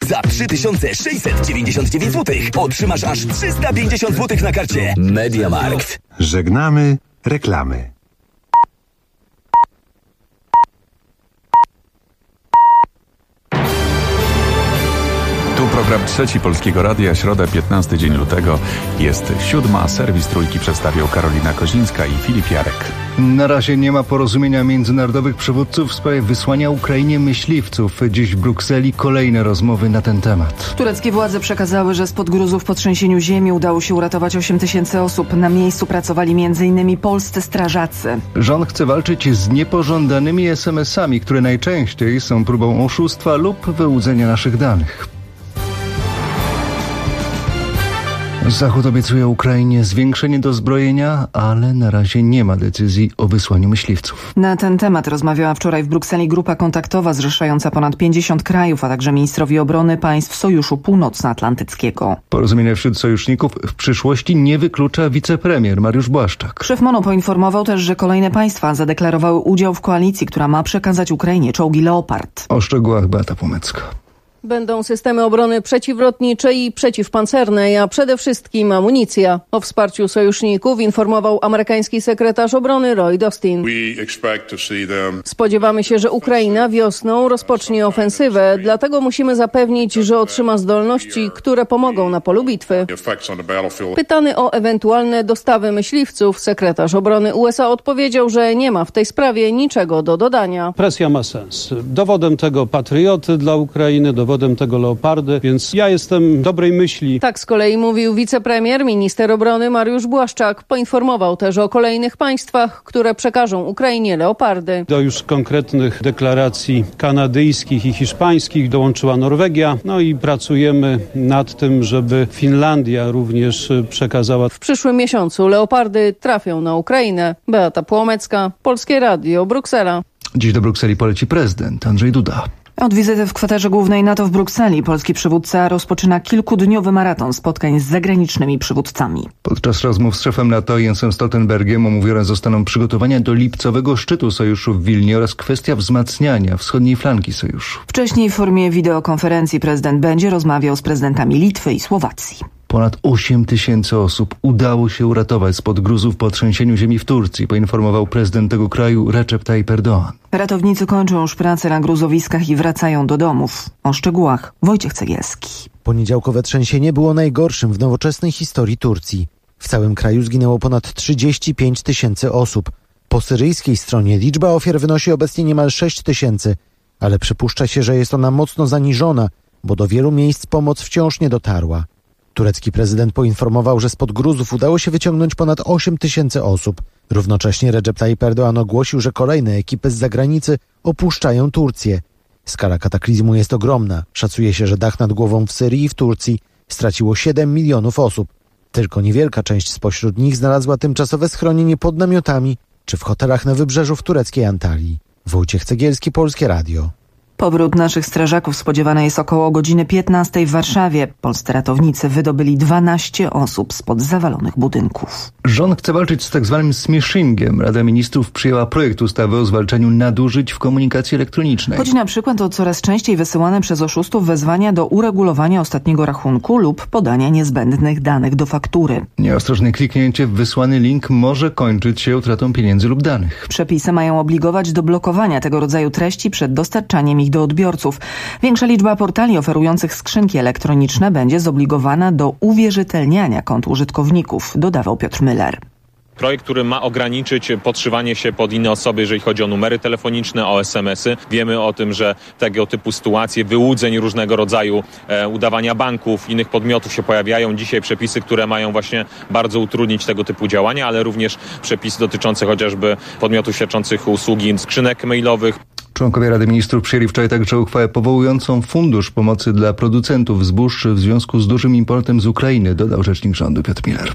Za 3699 zł otrzymasz aż 350 zł na karcie MediaMarkt. Żegnamy reklamy. Tu program Trzeci Polskiego Radia, środa, 15 dzień lutego. Jest 7, serwis Trójki przedstawią Karolina Kozińska i Filip Jarek. Na razie nie ma porozumienia międzynarodowych przywódców w sprawie wysłania Ukrainie myśliwców. Dziś w Brukseli kolejne rozmowy na ten temat. Tureckie władze przekazały, że spod gruzów po trzęsieniu ziemi udało się uratować 8 000 osób. Na miejscu pracowali m.in. polscy strażacy. Rząd chce walczyć z niepożądanymi SMS-ami, które najczęściej są próbą oszustwa lub wyłudzenia naszych danych. Zachód obiecuje Ukrainie zwiększenie dozbrojenia, ale na razie nie ma decyzji o wysłaniu myśliwców. Na ten temat rozmawiała wczoraj w Brukseli grupa kontaktowa zrzeszająca ponad 50 krajów, a także ministrowie obrony państw Sojuszu Północnoatlantyckiego. Porozumienie wśród sojuszników w przyszłości nie wyklucza wicepremier Mariusz Błaszczak. Szef MONU poinformował też, że kolejne państwa zadeklarowały udział w koalicji, która ma przekazać Ukrainie czołgi Leopard. O szczegółach Beata Płomecka. Będą systemy obrony przeciwlotniczej i przeciwpancernej, a przede wszystkim amunicja. O wsparciu sojuszników informował amerykański sekretarz obrony Lloyd Austin. Spodziewamy się, że Ukraina wiosną rozpocznie ofensywę, dlatego musimy zapewnić, że otrzyma zdolności, które pomogą na polu bitwy. Pytany o ewentualne dostawy myśliwców, sekretarz obrony USA odpowiedział, że nie ma w tej sprawie niczego do dodania. Presja ma sens. Dowodem tego patrioty dla Ukrainy, dowodem tego Leopardy, więc ja jestem dobrej myśli. Tak z kolei mówił wicepremier, minister obrony Mariusz Błaszczak. Poinformował też o kolejnych państwach, które przekażą Ukrainie Leopardy. Do już konkretnych deklaracji kanadyjskich i hiszpańskich dołączyła Norwegia. No i pracujemy nad tym, żeby Finlandia również przekazała. W przyszłym miesiącu Leopardy trafią na Ukrainę. Beata Płomecka, Polskie Radio, Bruksela. Dziś do Brukseli poleci prezydent Andrzej Duda. Od wizyty w kwaterze głównej NATO w Brukseli polski przywódca rozpoczyna kilkudniowy maraton spotkań z zagranicznymi przywódcami. Podczas rozmów z szefem NATO Jensem Stoltenbergiem omówione zostaną przygotowania do lipcowego szczytu sojuszu w Wilnie oraz kwestia wzmacniania wschodniej flanki sojuszu. Wcześniej w formie wideokonferencji prezydent będzie rozmawiał z prezydentami Litwy i Słowacji. Ponad 8 000 osób udało się uratować spod gruzów po trzęsieniu ziemi w Turcji, poinformował prezydent tego kraju Recep Tayyip Erdoğan. Ratownicy kończą już pracę na gruzowiskach i wracają do domów. O szczegółach Wojciech Cegielski. Poniedziałkowe trzęsienie było najgorszym w nowoczesnej historii Turcji. W całym kraju zginęło ponad 35 000 osób. Po syryjskiej stronie liczba ofiar wynosi obecnie niemal 6 000, ale przypuszcza się, że jest ona mocno zaniżona, bo do wielu miejsc pomoc wciąż nie dotarła. Turecki prezydent poinformował, że spod gruzów udało się wyciągnąć ponad 8 000 osób. Równocześnie Recep Tayyip Erdoğan ogłosił, że kolejne ekipy z zagranicy opuszczają Turcję. Skala kataklizmu jest ogromna. Szacuje się, że dach nad głową w Syrii i w Turcji straciło 7 milionów osób. Tylko niewielka część spośród nich znalazła tymczasowe schronienie pod namiotami czy w hotelach na wybrzeżu w tureckiej Antalii. Wojciech Cegielski, Polskie Radio. Powrót naszych strażaków spodziewany jest około godziny 15 w Warszawie. Polscy ratownicy wydobyli 12 osób spod zawalonych budynków. Rząd chce walczyć z tak zwanym smishingiem. Rada Ministrów przyjęła projekt ustawy o zwalczaniu nadużyć w komunikacji elektronicznej. Chodzi na przykład o coraz częściej wysyłane przez oszustów wezwania do uregulowania ostatniego rachunku lub podania niezbędnych danych do faktury. Nieostrożne kliknięcie w wysłany link może kończyć się utratą pieniędzy lub danych. Przepisy mają obligować do blokowania tego rodzaju treści przed dostarczaniem ich do odbiorców. Większa liczba portali oferujących skrzynki elektroniczne będzie zobligowana do uwierzytelniania kont użytkowników, dodawał Piotr Müller. Projekt, który ma ograniczyć podszywanie się pod inne osoby, jeżeli chodzi o numery telefoniczne, o SMS-y. Wiemy o tym, że tego typu sytuacje, wyłudzeń różnego rodzaju, udawania banków, innych podmiotów się pojawiają. Dzisiaj przepisy, które mają właśnie bardzo utrudnić tego typu działania, ale również przepisy dotyczące chociażby podmiotów świadczących usługi skrzynek mailowych. Członkowie Rady Ministrów przyjęli wczoraj także uchwałę powołującą Fundusz Pomocy dla Producentów Zbóż w związku z dużym importem z Ukrainy, dodał rzecznik rządu Piotr Müller.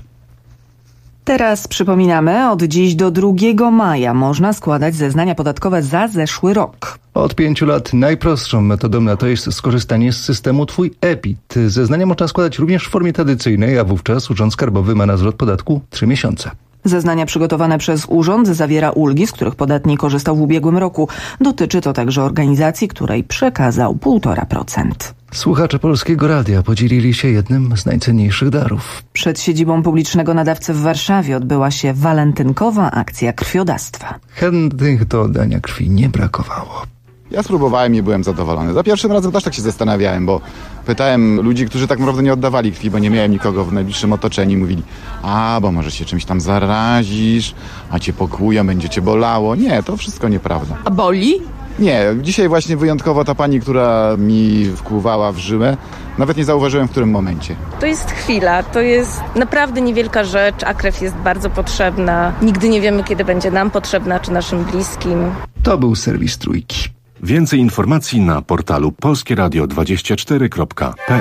Teraz przypominamy, od dziś do 2 maja można składać zeznania podatkowe za zeszły rok. Od 5 lat najprostszą metodą na to jest skorzystanie z systemu Twój e-PIT. Zeznania można składać również w formie tradycyjnej, a wówczas Urząd Skarbowy ma na zwrot podatku 3 miesiące. Zeznania przygotowane przez urząd zawiera ulgi, z których podatnik korzystał w ubiegłym roku. Dotyczy to także organizacji, której przekazał 1,5%. Słuchacze Polskiego Radia podzielili się jednym z najcenniejszych darów. Przed siedzibą publicznego nadawcy w Warszawie odbyła się walentynkowa akcja krwiodawstwa. Chętnych do oddania krwi nie brakowało. Ja spróbowałem i byłem zadowolony. Za pierwszym razem też tak się zastanawiałem, bo pytałem ludzi, którzy tak naprawdę nie oddawali krwi, bo nie miałem nikogo w najbliższym otoczeniu. Mówili, bo może się czymś tam zarazisz, a cię pokują, będzie cię bolało. Nie, to wszystko nieprawda. A boli? Nie, dzisiaj właśnie wyjątkowo ta pani, która mi wkłuwała w żyłę, nawet nie zauważyłem w którym momencie. To jest chwila, to jest naprawdę niewielka rzecz, a krew jest bardzo potrzebna. Nigdy nie wiemy, kiedy będzie nam potrzebna, czy naszym bliskim. To był serwis Trójki. Więcej informacji na portalu polskieradio24.pl.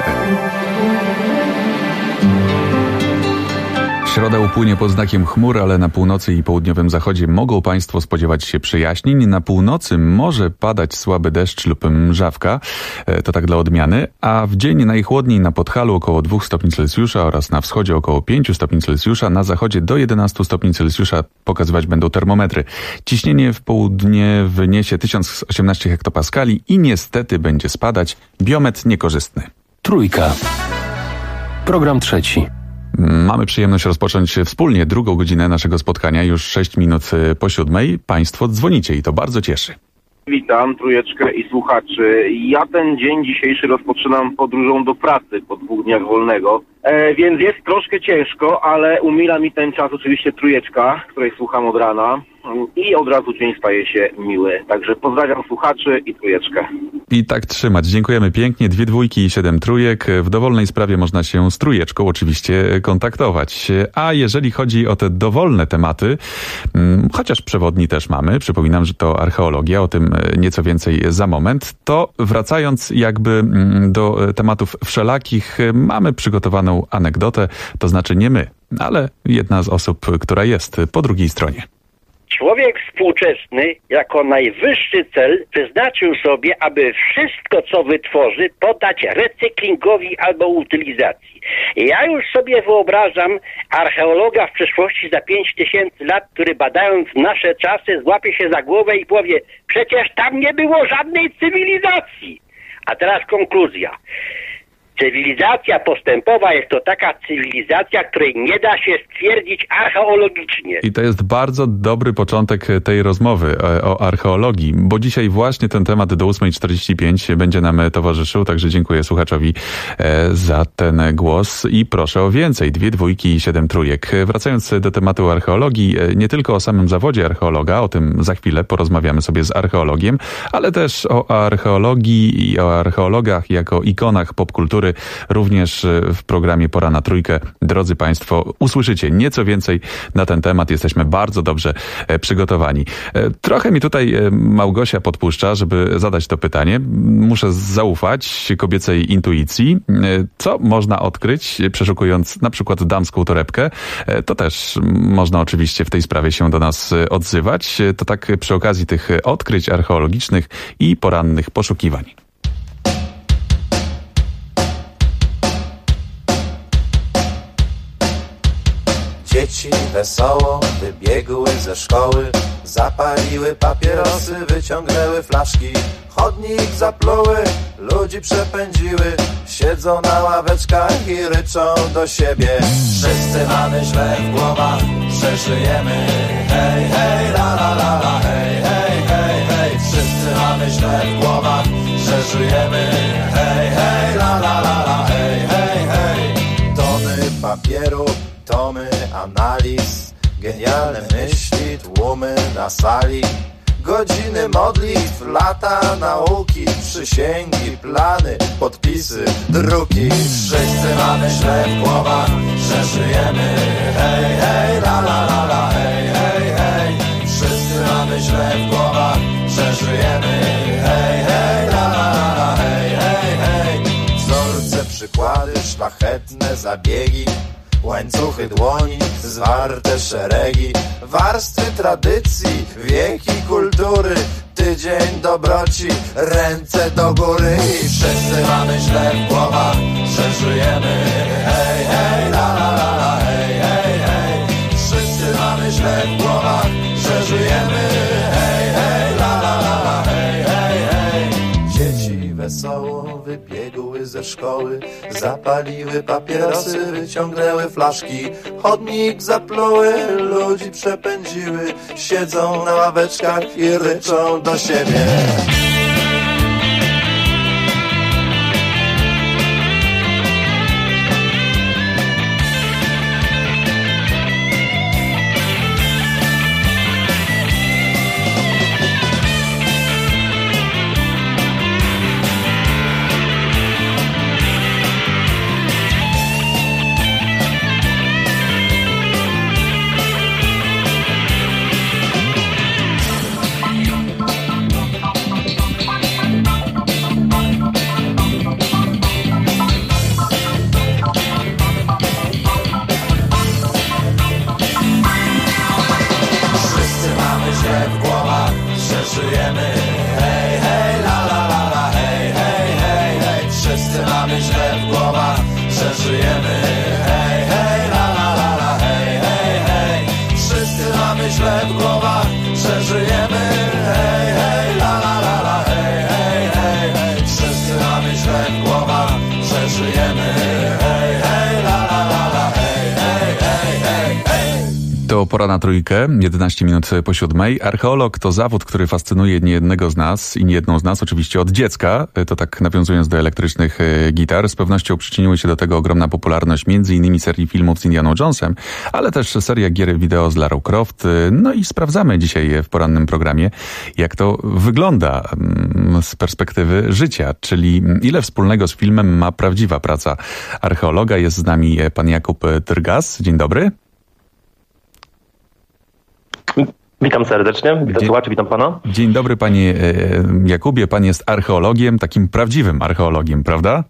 Środa upłynie pod znakiem chmur, ale na północy i południowym zachodzie mogą Państwo spodziewać się przejaśnień. Na północy może padać słaby deszcz lub mrzawka, to tak dla odmiany, a w dzień najchłodniej na Podhalu około 2 stopni Celsjusza oraz na wschodzie około 5 stopni Celsjusza, na zachodzie do 11 stopni Celsjusza pokazywać będą termometry. Ciśnienie w południe wyniesie 1018 hektopaskali i niestety będzie spadać. Biometr niekorzystny. Trójka. Program trzeci. Mamy przyjemność rozpocząć wspólnie drugą godzinę naszego spotkania, już 6 minut po 7. Państwo dzwonicie i to bardzo cieszy. Witam Trójeczkę i słuchaczy. Ja ten dzień dzisiejszy rozpoczynam podróżą do pracy po 2 dniach wolnego, więc jest troszkę ciężko, ale umila mi ten czas oczywiście Trójeczka, której słucham od rana i od razu dzień staje się miły. Także pozdrawiam słuchaczy i Trójeczkę. I tak trzymać. Dziękujemy pięknie. 2 dwójki i 7 trójek. W dowolnej sprawie można się z Trójeczką oczywiście kontaktować. A jeżeli chodzi o te dowolne tematy, chociaż przewodni też mamy, przypominam, że to archeologia, o tym nieco więcej za moment, to wracając jakby do tematów wszelakich, mamy przygotowaną anegdotę, to znaczy nie my, ale jedna z osób, która jest po drugiej stronie. Człowiek współczesny jako najwyższy cel wyznaczył sobie, aby wszystko, co wytworzy, poddać recyklingowi albo utylizacji. Ja już sobie wyobrażam archeologa w przeszłości za 5000 lat, który badając nasze czasy złapie się za głowę i powie, przecież tam nie było żadnej cywilizacji. A teraz konkluzja. Cywilizacja postępowa jest to taka cywilizacja, której nie da się stwierdzić archeologicznie. I to jest bardzo dobry początek tej rozmowy o archeologii, bo dzisiaj właśnie ten temat do 8:45 będzie nam towarzyszył, także dziękuję słuchaczowi za ten głos i proszę o więcej. 2 dwójki i 7 trójek. Wracając do tematu archeologii, nie tylko o samym zawodzie archeologa, o tym za chwilę porozmawiamy sobie z archeologiem, ale też o archeologii i o archeologach jako ikonach popkultury. Również w programie Pora na Trójkę, drodzy Państwo, usłyszycie nieco więcej na ten temat. Jesteśmy bardzo dobrze przygotowani. Trochę mi tutaj Małgosia podpuszcza, żeby zadać to pytanie. Muszę zaufać kobiecej intuicji. Co można odkryć, przeszukując na przykład damską torebkę? To też można oczywiście w tej sprawie się do nas odzywać. To tak przy okazji tych odkryć archeologicznych i porannych poszukiwań. Dzieci wesoło wybiegły ze szkoły, zapaliły papierosy, wyciągnęły flaszki. Chodnik zapluły, ludzi przepędziły, siedzą na ławeczkach i ryczą do siebie. Wszyscy mamy źle w głowach, przeżyjemy. Hej, hej, la la la la, hej, hej, hej, hej. Wszyscy mamy źle w głowach, przeżyjemy. Hej, hej, la la la la, hej, hej, hej. Tony papieru, tomy analiz, genialne myśli, tłumy na sali, godziny modlitw, lata nauki, przysięgi, plany, podpisy, druki. Wszyscy mamy źle w głowach, że żyjemy. Hej, hej, la la la la, hej, hej, hej. Wszyscy mamy źle w głowach, że żyjemy. Hej, hej, la la la la, hej, hej, hej. Wzorce, przykłady, szlachetne zabiegi, łańcuchy dłoni, zwarte szeregi, warstwy tradycji, wieki kultury, tydzień dobroci, ręce do góry. I wszyscy mamy źle w głowach, że żyjemy. Hej, hej, la la la la, hej, hej, hej. Wszyscy mamy szkoły, zapaliły papierosy, wyciągnęły flaszki, chodnik zapluły, ludzi przepędziły, siedzą na ławeczkach i ryczą do siebie. To pora na trójkę, 11 minut po 7. Archeolog to zawód, który fascynuje niejednego z nas i niejedną z nas oczywiście od dziecka. To tak nawiązując do elektrycznych gitar. Z pewnością przyczyniły się do tego ogromna popularność m.in. serii filmów z Indianą Jonesem, ale też seria gier wideo z Larą Croft. No i sprawdzamy dzisiaj w porannym programie, jak to wygląda z perspektywy życia, czyli ile wspólnego z filmem ma prawdziwa praca archeologa. Jest z nami pan Jakub Drgas. Dzień dobry. Witam serdecznie, witam słuchaczy, witam pana. Dzień dobry panie Jakubie, pan jest archeologiem, takim prawdziwym archeologiem, prawda?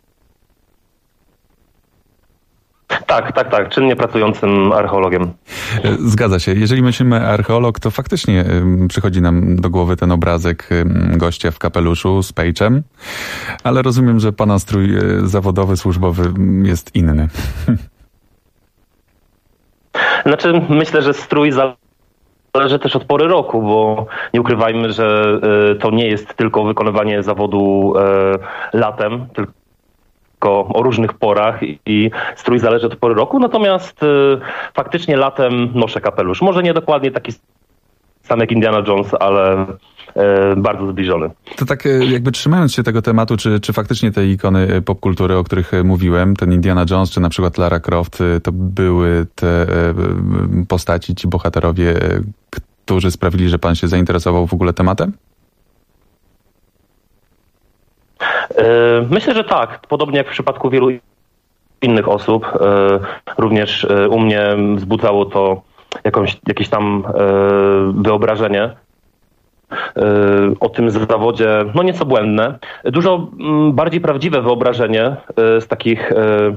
Tak, czynnie pracującym archeologiem. Zgadza się. Jeżeli myślimy archeolog, to faktycznie przychodzi nam do głowy ten obrazek gościa w kapeluszu z pejczem, ale rozumiem, że pana strój zawodowy, służbowy jest inny. Znaczy, myślę, że strój zależy też od pory roku, bo nie ukrywajmy, że to nie jest tylko wykonywanie zawodu latem, tylko o różnych porach i strój zależy od pory roku, natomiast faktycznie latem noszę kapelusz. Może nie dokładnie taki sam jak Indiana Jones, ale bardzo zbliżony. To tak jakby trzymając się tego tematu, czy faktycznie te ikony popkultury, o których mówiłem, ten Indiana Jones, czy na przykład Lara Croft, to były te postaci, ci bohaterowie, którzy sprawili, że pan się zainteresował w ogóle tematem? Myślę, że tak. Podobnie jak w przypadku wielu innych osób. Również u mnie wzbudzało to jakieś tam wyobrażenie o tym zawodzie, no nieco błędne. Dużo bardziej prawdziwe wyobrażenie z takich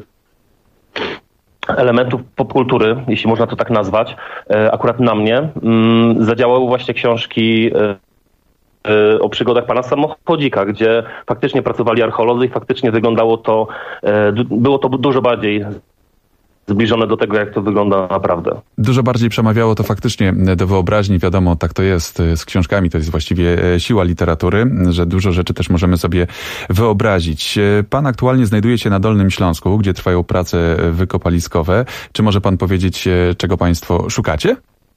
elementów popkultury, jeśli można to tak nazwać, akurat na mnie, zadziałały właśnie książki o przygodach pana samochodzika, gdzie faktycznie pracowali archeolodzy i faktycznie wyglądało to, było to dużo bardziej zbliżone do tego, jak to wygląda naprawdę. Dużo bardziej przemawiało to faktycznie do wyobraźni. Wiadomo, tak to jest z książkami. To jest właściwie siła literatury, że dużo rzeczy też możemy sobie wyobrazić. Pan aktualnie znajduje się na Dolnym Śląsku, gdzie trwają prace wykopaliskowe. Czy może pan powiedzieć, czego państwo szukacie?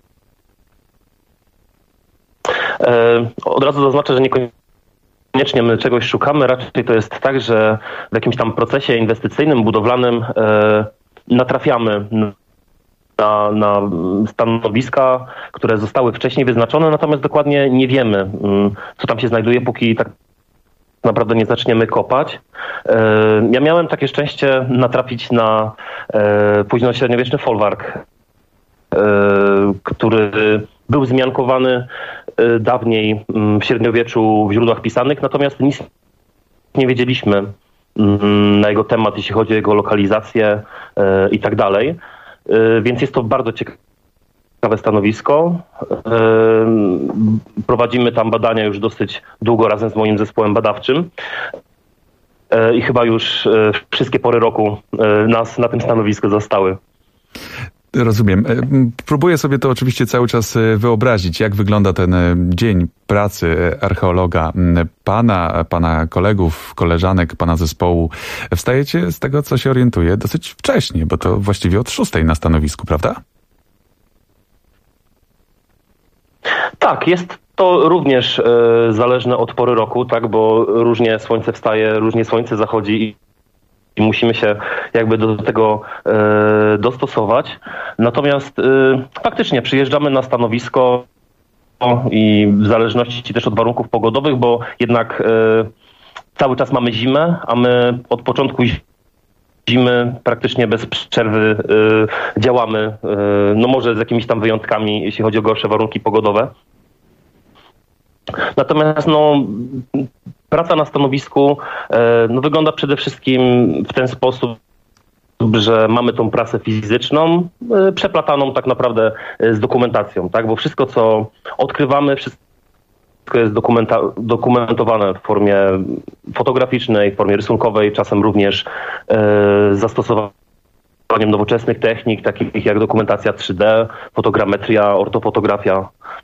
Od razu zaznaczę, że niekoniecznie my czegoś szukamy. Raczej to jest tak, że w jakimś tam procesie inwestycyjnym, budowlanym natrafiamy na stanowiska, które zostały wcześniej wyznaczone, natomiast dokładnie nie wiemy, co tam się znajduje, póki tak naprawdę nie zaczniemy kopać. Ja miałem takie szczęście natrafić na późnośredniowieczny folwark, który był wzmiankowany dawniej w średniowieczu w źródłach pisanych, natomiast nic nie wiedzieliśmy na jego temat, jeśli chodzi o jego lokalizację i tak dalej. Więc jest to bardzo ciekawe stanowisko. Prowadzimy tam badania już dosyć długo razem z moim zespołem badawczym i chyba już wszystkie pory roku nas na tym stanowisku zostały. Rozumiem. Próbuję sobie to oczywiście cały czas wyobrazić, jak wygląda ten dzień pracy archeologa, pana kolegów, koleżanek, pana zespołu. Wstajecie, z tego co się orientuję, dosyć wcześnie, bo to właściwie od 6 na stanowisku, prawda? Tak, jest to również zależne od pory roku, tak, bo różnie słońce wstaje, różnie słońce zachodzi i musimy się jakby do tego dostosować. Natomiast faktycznie przyjeżdżamy na stanowisko i w zależności też od warunków pogodowych, bo jednak cały czas mamy zimę, a my od początku zimy praktycznie bez przerwy działamy, no może z jakimiś tam wyjątkami, jeśli chodzi o gorsze warunki pogodowe. Natomiast praca na stanowisku wygląda przede wszystkim w ten sposób, że mamy tą pracę fizyczną, przeplataną tak naprawdę z dokumentacją, tak? Bo wszystko, co odkrywamy, wszystko jest dokumentowane w formie fotograficznej, w formie rysunkowej, czasem również zastosowaniem nowoczesnych technik, takich jak dokumentacja 3D, fotogrametria, ortofotografia.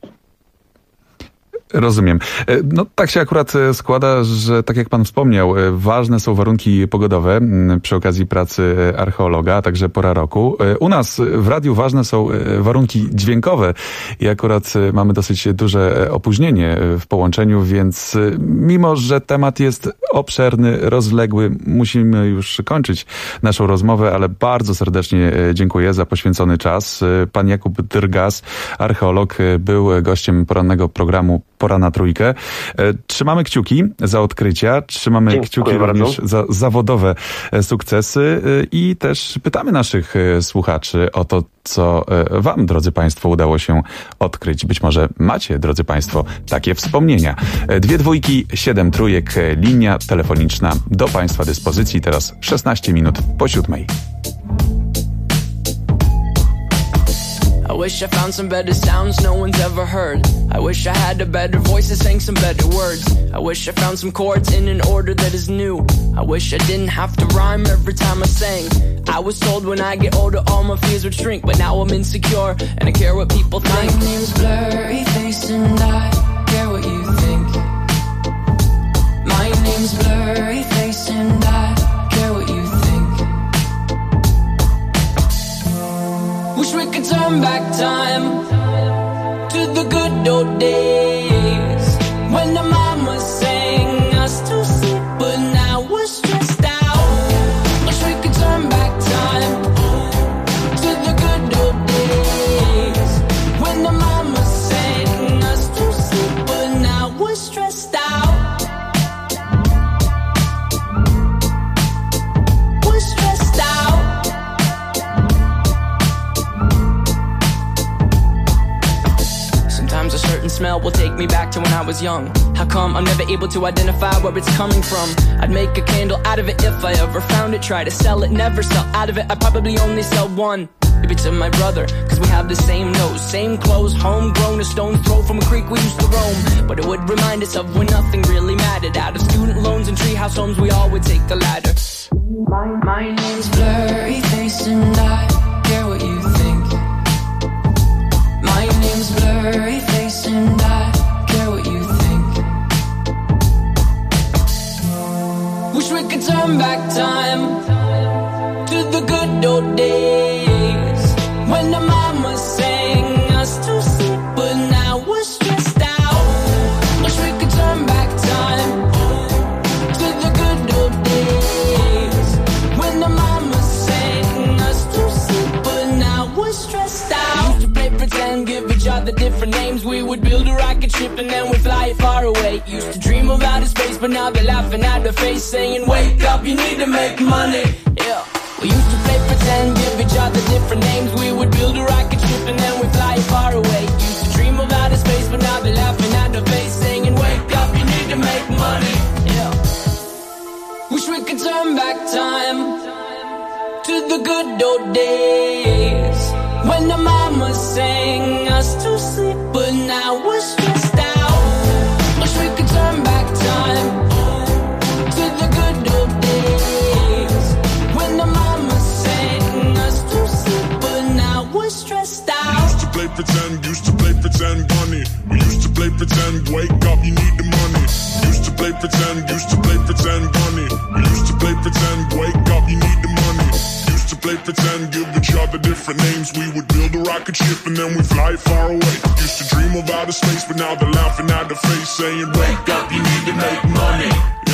Rozumiem. No tak się akurat składa, że tak jak pan wspomniał, ważne są warunki pogodowe przy okazji pracy archeologa, a także pora roku. U nas w radiu ważne są warunki dźwiękowe i akurat mamy dosyć duże opóźnienie w połączeniu, więc mimo, że temat jest obszerny, rozległy, musimy już kończyć naszą rozmowę, ale bardzo serdecznie dziękuję za poświęcony czas. Pan Jakub Drgas, archeolog, był gościem porannego programu Pora na Trójkę. Trzymamy kciuki za odkrycia, trzymamy kciuki również za zawodowe sukcesy i też pytamy naszych słuchaczy o to, co wam, drodzy państwo, udało się odkryć. Być może macie, drodzy państwo, takie wspomnienia. 2 dwójki, 7 trójek, linia telefoniczna do państwa dyspozycji. Teraz 16 minut po 7. I wish I found some better sounds no one's ever heard. I wish I had a better voice that sang some better words. I wish I found some chords in an order that is new. I wish I didn't have to rhyme every time I sang. I was told when I get older all my fears would shrink, but now I'm insecure and I care what people think. My name's Blurry Face and I care what you think. My name's Blurry Face and I care what you think. Wish we could turn back time to the good old days when the mama sang us to sleep, but now we're stressed out. Wish we could turn back time to the good old days when the mama sang us to sleep, but now we're stressed out. We're stressed out. A certain smell will take me back to when I was young. How come I'm never able to identify where it's coming from? I'd make a candle out of it if I ever found it. Try to sell it, never sell out of it. I'd probably only sell one. Maybe to my brother, cause we have the same nose, same clothes, homegrown, a stone's throw from a creek we used to roam. But it would remind us of when nothing really mattered. Out of student loans and treehouse homes, we all would take the ladder. My name's Blurry Face and I care what you think. My name's Blurry Face and I care what you think. Wish we could turn back time to the good old days when the mama sang us to sleep, but now we're stressed out. Wish we could turn back time to the good old days when the mama sang us to sleep, but now we're stressed out. Used to play pretend, give each other different names. We would build a rocket ship and then we'd fly it far away. Used to dream of outer space, but now they're laughing at the face, saying, wake up, you need to make money. Yeah. We used to play pretend, give each other different names. We would build a rocket ship and then we'd fly it far away. Used to dream of outer space, but now they're laughing at the face, saying, wake up, you need to make money. Yeah. Wish we could turn back time to the good old days when the mama sang us to sleep, but now we're stressed out. Wish we could turn back time to the good old days when the mama sang us to sleep, but now we're pretend, wake up, you need the money. Used to play pretend, money. We used to play pretend, wake up, you need the money. Used to play pretend, give each other different names. We would build a rocket ship and then we fly far away. Used to dream of outer space, but now they're laughing at the face, saying, wake up, you need to make money.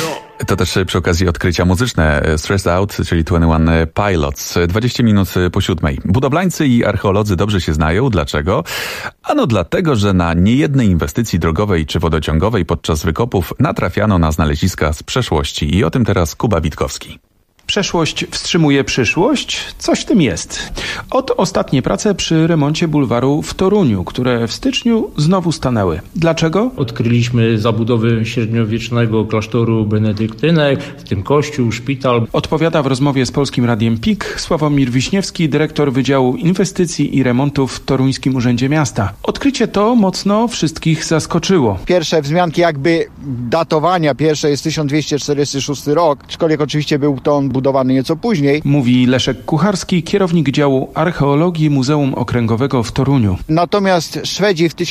To też przy okazji odkrycia muzyczne Stressed Out, czyli 21 Pilots. 20 minut po 7. Budowlańcy i archeolodzy dobrze się znają. Dlaczego? Ano dlatego, że na niejednej inwestycji drogowej czy wodociągowej podczas wykopów natrafiano na znaleziska z przeszłości. I o tym teraz Kuba Witkowski. Przeszłość wstrzymuje przyszłość? Coś w tym jest. Oto ostatnie prace przy remoncie bulwaru w Toruniu, które w styczniu znowu stanęły. Dlaczego? Odkryliśmy zabudowy średniowiecznego klasztoru benedyktynek, w tym kościół, szpital. Odpowiada w rozmowie z Polskim Radiem PIK Sławomir Wiśniewski, dyrektor Wydziału Inwestycji i Remontów w Toruńskim Urzędzie Miasta. Odkrycie to mocno wszystkich zaskoczyło. Pierwsze wzmianki jakby datowania, pierwsze jest 1246 rok, aczkolwiek oczywiście był to on budowany nieco później. Mówi Leszek Kucharski, kierownik działu archeologii Muzeum Okręgowego w Toruniu. Natomiast Szwedzi w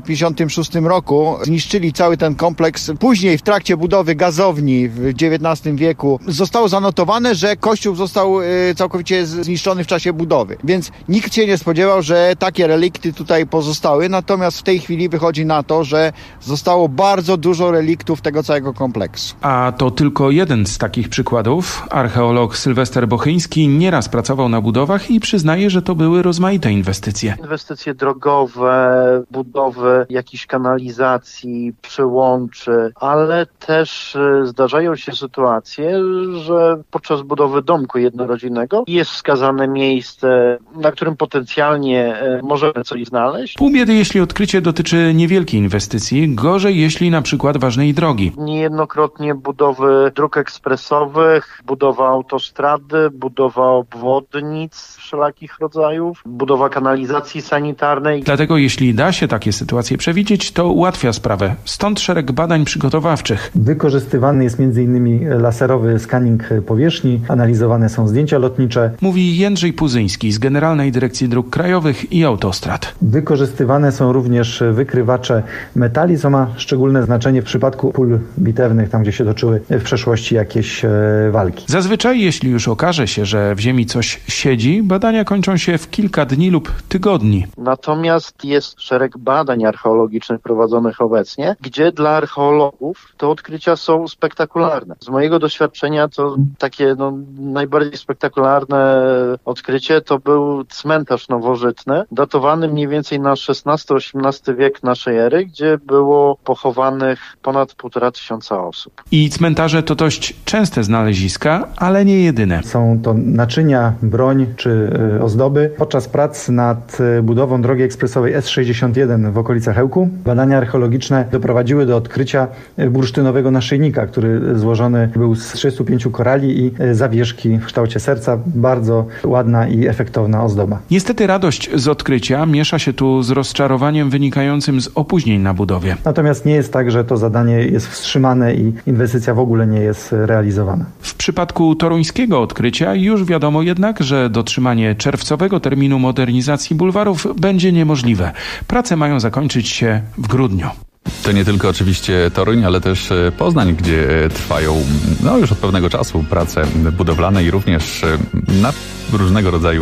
1656 roku zniszczyli cały ten kompleks. Później w trakcie budowy gazowni w XIX wieku zostało zanotowane, że kościół został całkowicie zniszczony w czasie budowy. Więc nikt się nie spodziewał, że takie relikty tutaj pozostały. Natomiast w tej chwili wychodzi na to, że zostało bardzo dużo reliktów tego całego kompleksu. A to tylko jeden z takich przykładów. Archeolog Sylwester Bochyński nieraz pracował na budowach i przyznaje, że to były rozmaite inwestycje. Inwestycje drogowe, budowy jakichś kanalizacji, przyłączy, ale też zdarzają się sytuacje, że podczas budowy domku jednorodzinnego jest wskazane miejsce, na którym potencjalnie możemy coś znaleźć. Pół biedy, jeśli odkrycie dotyczy niewielkiej inwestycji, gorzej, jeśli na przykład ważnej drogi. Niejednokrotnie budowy dróg ekspresowych, budowa autostrady, budowa obwodnic wszelakich rodzajów, budowa kanalizacji sanitarnej. Dlatego jeśli da się takie sytuacje przewidzieć, to ułatwia sprawę. Stąd szereg badań przygotowawczych. Wykorzystywany jest m.in. laserowy skaning powierzchni, analizowane są zdjęcia lotnicze. Mówi Jędrzej Puzyński z Generalnej Dyrekcji Dróg Krajowych i Autostrad. Wykorzystywane są również wykrywacze metali, co ma szczególne znaczenie w przypadku pól bitewnych, tam gdzie się toczyły w przeszłości jakieś walki. Zazwyczaj, jeśli już okaże się, że w ziemi coś siedzi, badania kończą się w kilka dni lub tygodni. Natomiast jest szereg badań archeologicznych prowadzonych obecnie, gdzie dla archeologów te odkrycia są spektakularne. Z mojego doświadczenia to takie najbardziej spektakularne odkrycie to był cmentarz nowożytny, datowany mniej więcej na XVI-XVIII wiek naszej ery, gdzie było pochowanych ponad 1500 osób. I cmentarze to dość częste znaleziska, ale nie jedyne. Są to naczynia, broń czy ozdoby. Podczas prac nad budową drogi ekspresowej S61 w okolicach Chełku badania archeologiczne doprowadziły do odkrycia bursztynowego naszyjnika, który złożony był z 35 korali i zawieszki w kształcie serca. Bardzo ładna i efektowna ozdoba. Niestety radość z odkrycia miesza się tu z rozczarowaniem wynikającym z opóźnień na budowie. Natomiast nie jest tak, że to zadanie jest wstrzymane i inwestycja w ogóle nie jest realizowana. W przypadku toruńskiego odkrycia już wiadomo jednak, że dotrzymanie czerwcowego terminu modernizacji bulwarów będzie niemożliwe. Prace mają zakończyć się w grudniu. To nie tylko oczywiście Toruń, ale też Poznań, gdzie trwają już od pewnego czasu prace budowlane i również na różnego rodzaju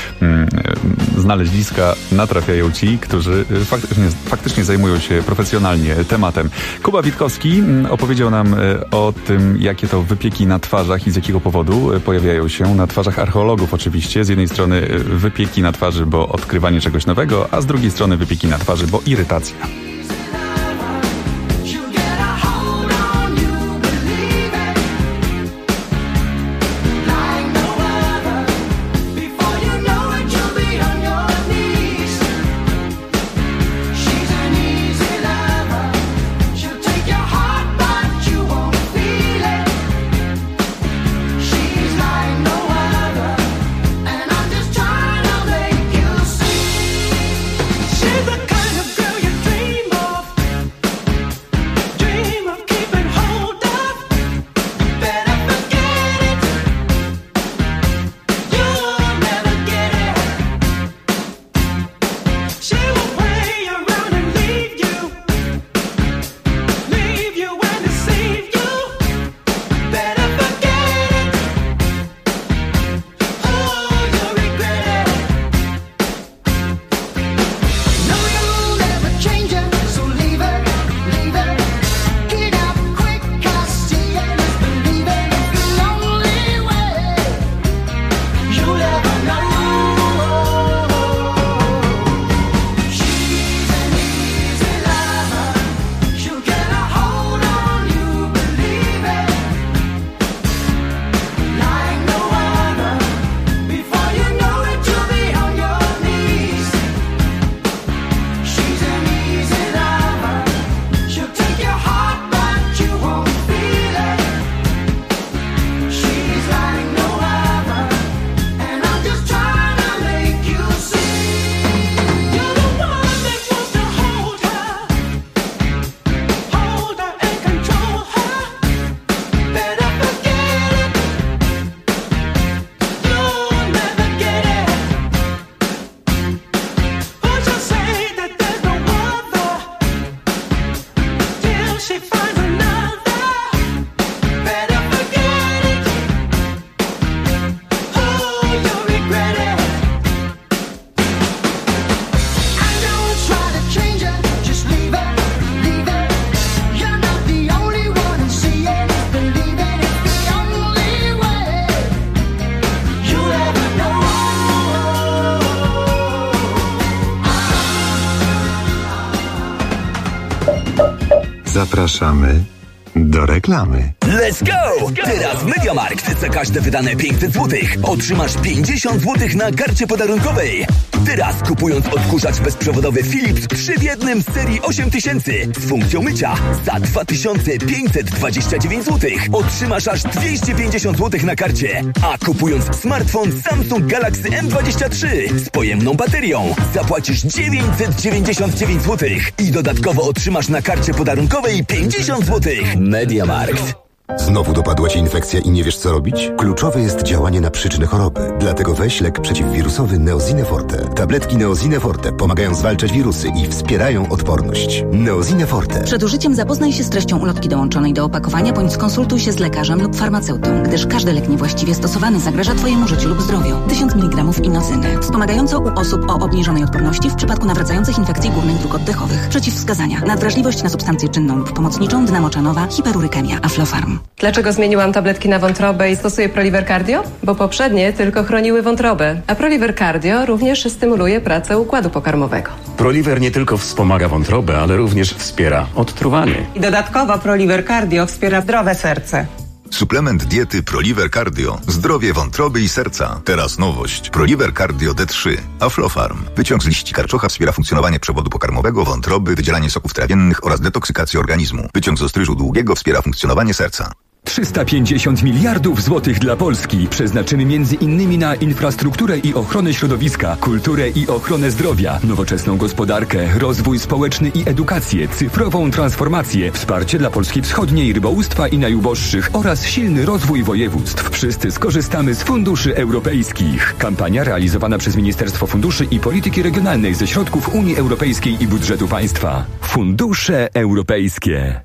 znaleziska natrafiają ci, którzy faktycznie zajmują się profesjonalnie tematem. Kuba Witkowski opowiedział nam o tym, jakie to wypieki na twarzach i z jakiego powodu pojawiają się na twarzach archeologów oczywiście. Z jednej strony wypieki na twarzy, bo odkrywanie czegoś nowego, a z drugiej strony wypieki na twarzy, bo irytacja. She's the kind of girl you dream Zapraszamy do reklamy. Let's go! Teraz MediaMarkt. Za każde wydane 500 zł otrzymasz 50 zł na karcie podarunkowej. Teraz kupując odkurzacz bezprzewodowy Philips 3 w 1 z serii 8000 z funkcją mycia za 2529 zł otrzymasz aż 250 zł na karcie. A kupując smartfon Samsung Galaxy M23 z pojemną baterią zapłacisz 999 zł i dodatkowo otrzymasz na karcie podarunkowej 50 zł. MediaMarkt. Znowu dopadła Cię infekcja i nie wiesz, co robić? Kluczowe jest działanie na przyczynę choroby. Dlatego weź lek przeciwwirusowy Neosine Forte. Tabletki Neosine Forte pomagają zwalczać wirusy i wspierają odporność. Neosine Forte. Przed użyciem zapoznaj się z treścią ulotki dołączonej do opakowania, bądź skonsultuj się z lekarzem lub farmaceutą, gdyż każdy lek niewłaściwie stosowany zagraża Twojemu życiu lub zdrowiu. 1000 mg inocyny. Wspomagająco u osób o obniżonej odporności w przypadku nawracających infekcji górnych dróg oddechowych. Przeciwwskazania. Nadwrażliwość na substancję czynną lub pomocniczą, dnamoczanowa, hiperurykemia, Aflofarm. Dlaczego zmieniłam tabletki na wątrobę i stosuję Proliver Cardio? Bo poprzednie tylko chroniły wątrobę, a Proliver Cardio również stymuluje pracę układu pokarmowego. Proliver nie tylko wspomaga wątrobę, ale również wspiera odtruwanie. I dodatkowo Proliver Cardio wspiera zdrowe serce. Suplement diety Proliver Cardio. Zdrowie wątroby i serca. Teraz nowość. Proliver Cardio D3. Aflofarm. Wyciąg z liści karczocha wspiera funkcjonowanie przewodu pokarmowego, wątroby, wydzielanie soków trawiennych oraz detoksykację organizmu. Wyciąg z ostryżu długiego wspiera funkcjonowanie serca. 350 miliardów złotych dla Polski przeznaczymy m.in. na infrastrukturę i ochronę środowiska, kulturę i ochronę zdrowia, nowoczesną gospodarkę, rozwój społeczny i edukację, cyfrową transformację, wsparcie dla Polski Wschodniej, rybołówstwa i najuboższych oraz silny rozwój województw. Wszyscy skorzystamy z funduszy europejskich. Kampania realizowana przez Ministerstwo Funduszy i Polityki Regionalnej ze środków Unii Europejskiej i budżetu państwa. Fundusze europejskie.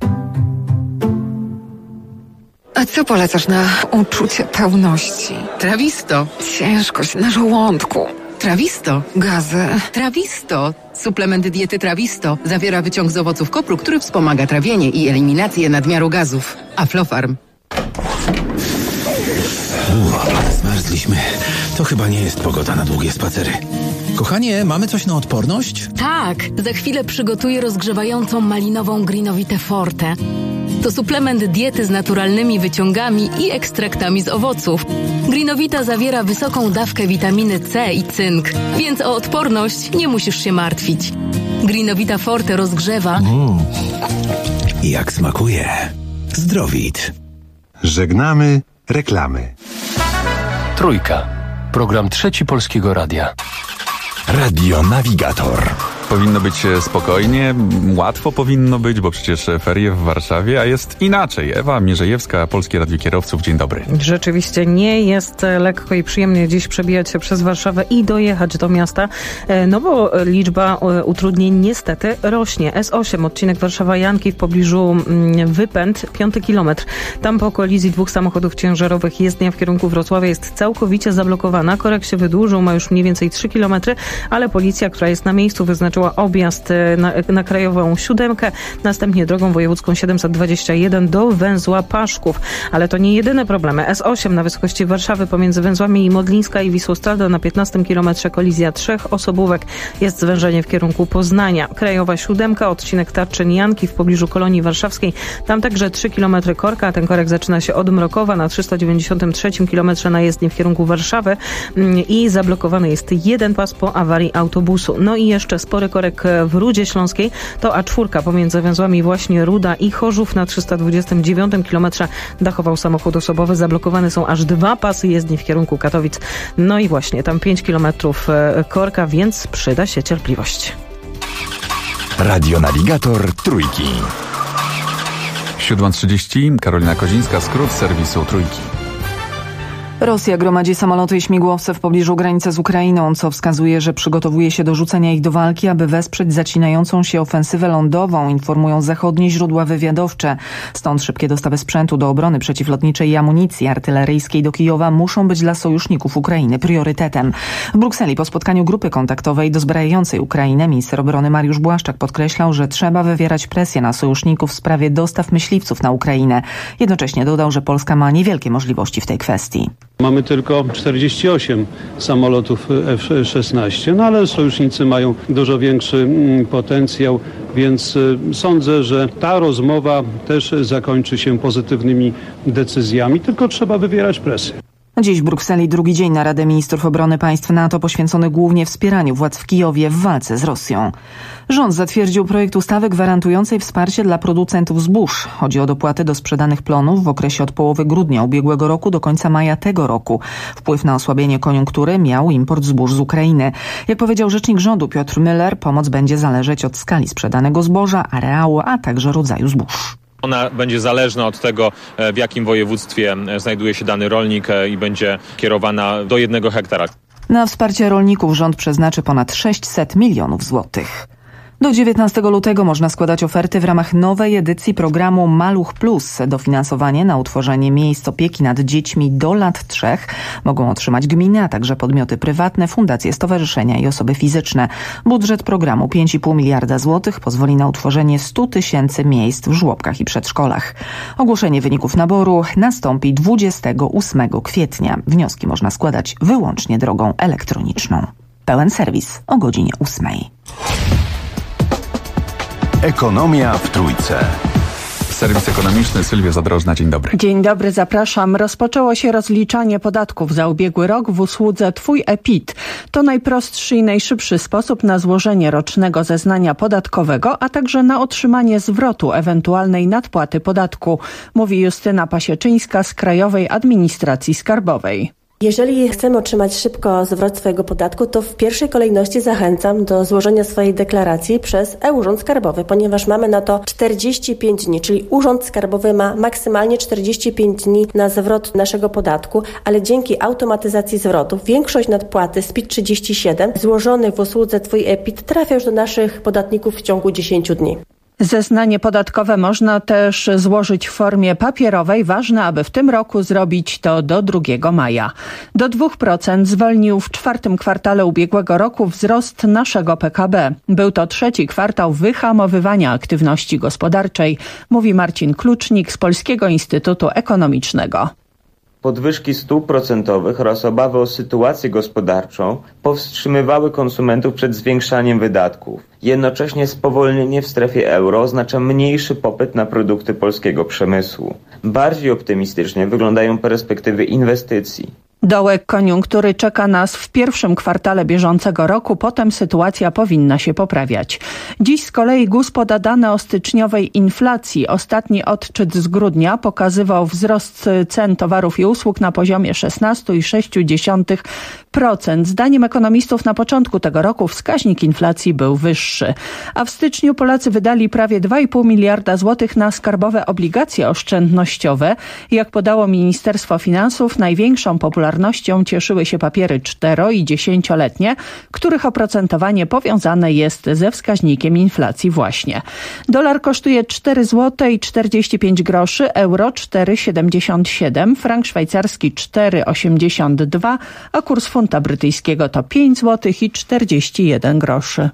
A co polecasz na uczucie pełności? Trawisto. Ciężkość na żołądku. Trawisto. Gazy. Trawisto. Suplement diety Trawisto zawiera wyciąg z owoców kopru, który wspomaga trawienie i eliminację nadmiaru gazów. Aflofarm. Zmarzliśmy. To chyba nie jest pogoda na długie spacery. Kochanie, mamy coś na odporność? Tak, za chwilę przygotuję rozgrzewającą malinową Greenovitę Forte. To suplement diety z naturalnymi wyciągami i ekstraktami z owoców. Greenovita zawiera wysoką dawkę witaminy C i cynk, więc o odporność nie musisz się martwić. Greenovita Forte rozgrzewa. Jak smakuje. Zdrowit. Żegnamy reklamy. Trójka. Program Trzeci Polskiego Radia. Radio Navigator. Powinno być spokojnie, łatwo powinno być, bo przecież ferie w Warszawie, a jest inaczej. Ewa Mierzejewska, Polskie Radio Kierowców. Dzień dobry. Rzeczywiście nie jest lekko i przyjemnie dziś przebijać się przez Warszawę i dojechać do miasta, no bo liczba utrudnień niestety rośnie. S8, odcinek Warszawa-Janki w pobliżu Wypęd, 5 kilometr. Tam po kolizji dwóch samochodów ciężarowych jezdnia w kierunku Wrocławia jest całkowicie zablokowana. Korek się wydłużył, ma już mniej więcej 3 kilometry, ale policja, która jest na miejscu, wyznaczyła objazd na krajową 7, następnie drogą wojewódzką 721 do węzła Paszków. Ale to nie jedyne problemy. S8 na wysokości Warszawy pomiędzy węzłami Modlińska i Wisłostrada na 15 kilometrze kolizja 3 osobówek. Jest zwężenie w kierunku Poznania. Krajowa 7, odcinek Tarczyn-Janki w pobliżu Kolonii Warszawskiej. Tam także 3 kilometry korka. Ten korek zaczyna się od Mrokowa na 393 kilometrze na jezdni w kierunku Warszawy i zablokowany jest jeden pas po awarii autobusu. No i jeszcze spory korek w Rudzie Śląskiej, to A4 pomiędzy węzłami właśnie Ruda i Chorzów na 329 kilometrze dachował samochód osobowy. Zablokowane są aż 2 pasy jezdni w kierunku Katowic. No i właśnie tam 5 kilometrów korka, więc przyda się cierpliwość. Radio Navigator Trójki. 7:30, Karolina Kozińska, skrót serwisu Trójki. Rosja gromadzi samoloty i śmigłowce w pobliżu granicy z Ukrainą, co wskazuje, że przygotowuje się do rzucenia ich do walki, aby wesprzeć zacinającą się ofensywę lądową, informują zachodnie źródła wywiadowcze. Stąd szybkie dostawy sprzętu do obrony przeciwlotniczej i amunicji artyleryjskiej do Kijowa muszą być dla sojuszników Ukrainy priorytetem. W Brukseli po spotkaniu grupy kontaktowej dozbrajającej Ukrainę minister obrony Mariusz Błaszczak podkreślał, że trzeba wywierać presję na sojuszników w sprawie dostaw myśliwców na Ukrainę. Jednocześnie dodał, że Polska ma niewielkie możliwości w tej kwestii. Mamy tylko 48 samolotów F-16, no ale sojusznicy mają dużo większy potencjał, więc sądzę, że ta rozmowa też zakończy się pozytywnymi decyzjami, tylko trzeba wywierać presję. Dziś w Brukseli drugi dzień Narady Ministrów Obrony Państw NATO poświęcony głównie wspieraniu władz w Kijowie w walce z Rosją. Rząd zatwierdził projekt ustawy gwarantującej wsparcie dla producentów zbóż. Chodzi o dopłaty do sprzedanych plonów w okresie od połowy grudnia ubiegłego roku do końca maja tego roku. Wpływ na osłabienie koniunktury miał import zbóż z Ukrainy. Jak powiedział rzecznik rządu Piotr Müller, pomoc będzie zależeć od skali sprzedanego zboża, areału, a także rodzaju zbóż. Ona będzie zależna od tego, w jakim województwie znajduje się dany rolnik i będzie kierowana do 1 hektara. Na wsparcie rolników rząd przeznaczy ponad 600 milionów złotych. Do 19 lutego można składać oferty w ramach nowej edycji programu Maluch Plus. Dofinansowanie na utworzenie miejsc opieki nad dziećmi do lat 3 mogą otrzymać gminy, a także podmioty prywatne, fundacje, stowarzyszenia i osoby fizyczne. Budżet programu 5,5 miliarda złotych pozwoli na utworzenie 100 000 miejsc w żłobkach i przedszkolach. Ogłoszenie wyników naboru nastąpi 28 kwietnia. Wnioski można składać wyłącznie drogą elektroniczną. Pełen serwis o godzinie 8. Ekonomia w Trójce. Serwis ekonomiczny, Sylwia Zadrożna, dzień dobry. Dzień dobry, zapraszam. Rozpoczęło się rozliczanie podatków za ubiegły rok w usłudze Twój e-PIT. To najprostszy i najszybszy sposób na złożenie rocznego zeznania podatkowego, a także na otrzymanie zwrotu ewentualnej nadpłaty podatku, mówi Justyna Pasieczyńska z Krajowej Administracji Skarbowej. Jeżeli chcemy otrzymać szybko zwrot swojego podatku, to w pierwszej kolejności zachęcam do złożenia swojej deklaracji przez e-Urząd Skarbowy, ponieważ mamy na to 45 dni, czyli Urząd Skarbowy ma maksymalnie 45 dni na zwrot naszego podatku, ale dzięki automatyzacji zwrotów większość nadpłaty z PIT-37 złożonych w usłudze Twój e-PIT trafia już do naszych podatników w ciągu 10 dni. Zeznanie podatkowe można też złożyć w formie papierowej. Ważne, aby w tym roku zrobić to do 2 maja. Do 2% zwolnił w 4. kwartale ubiegłego roku wzrost naszego PKB. Był to 3. kwartał wyhamowywania aktywności gospodarczej, mówi Marcin Klucznik z Polskiego Instytutu Ekonomicznego. Podwyżki stóp procentowych oraz obawy o sytuację gospodarczą powstrzymywały konsumentów przed zwiększaniem wydatków. Jednocześnie spowolnienie w strefie euro oznacza mniejszy popyt na produkty polskiego przemysłu. Bardziej optymistycznie wyglądają perspektywy inwestycji. Dołek koniunktury czeka nas w 1. kwartale bieżącego roku, potem sytuacja powinna się poprawiać. Dziś z kolei GUS poda dane o styczniowej inflacji. Ostatni odczyt z grudnia pokazywał wzrost cen towarów i usług na poziomie 16,6%. Zdaniem ekonomistów na początku tego roku wskaźnik inflacji był wyższy. A w styczniu Polacy wydali prawie 2,5 miliarda złotych na skarbowe obligacje oszczędnościowe. Jak podało Ministerstwo Finansów, największą popularnością cieszyły się papiery 4- i 10-letnie, których oprocentowanie powiązane jest ze wskaźnikiem inflacji właśnie. Dolar kosztuje 4 zł i 45 groszy, euro 4,77, frank szwajcarski 4,82, a kurs funta brytyjskiego to 5 zł i 41 groszy.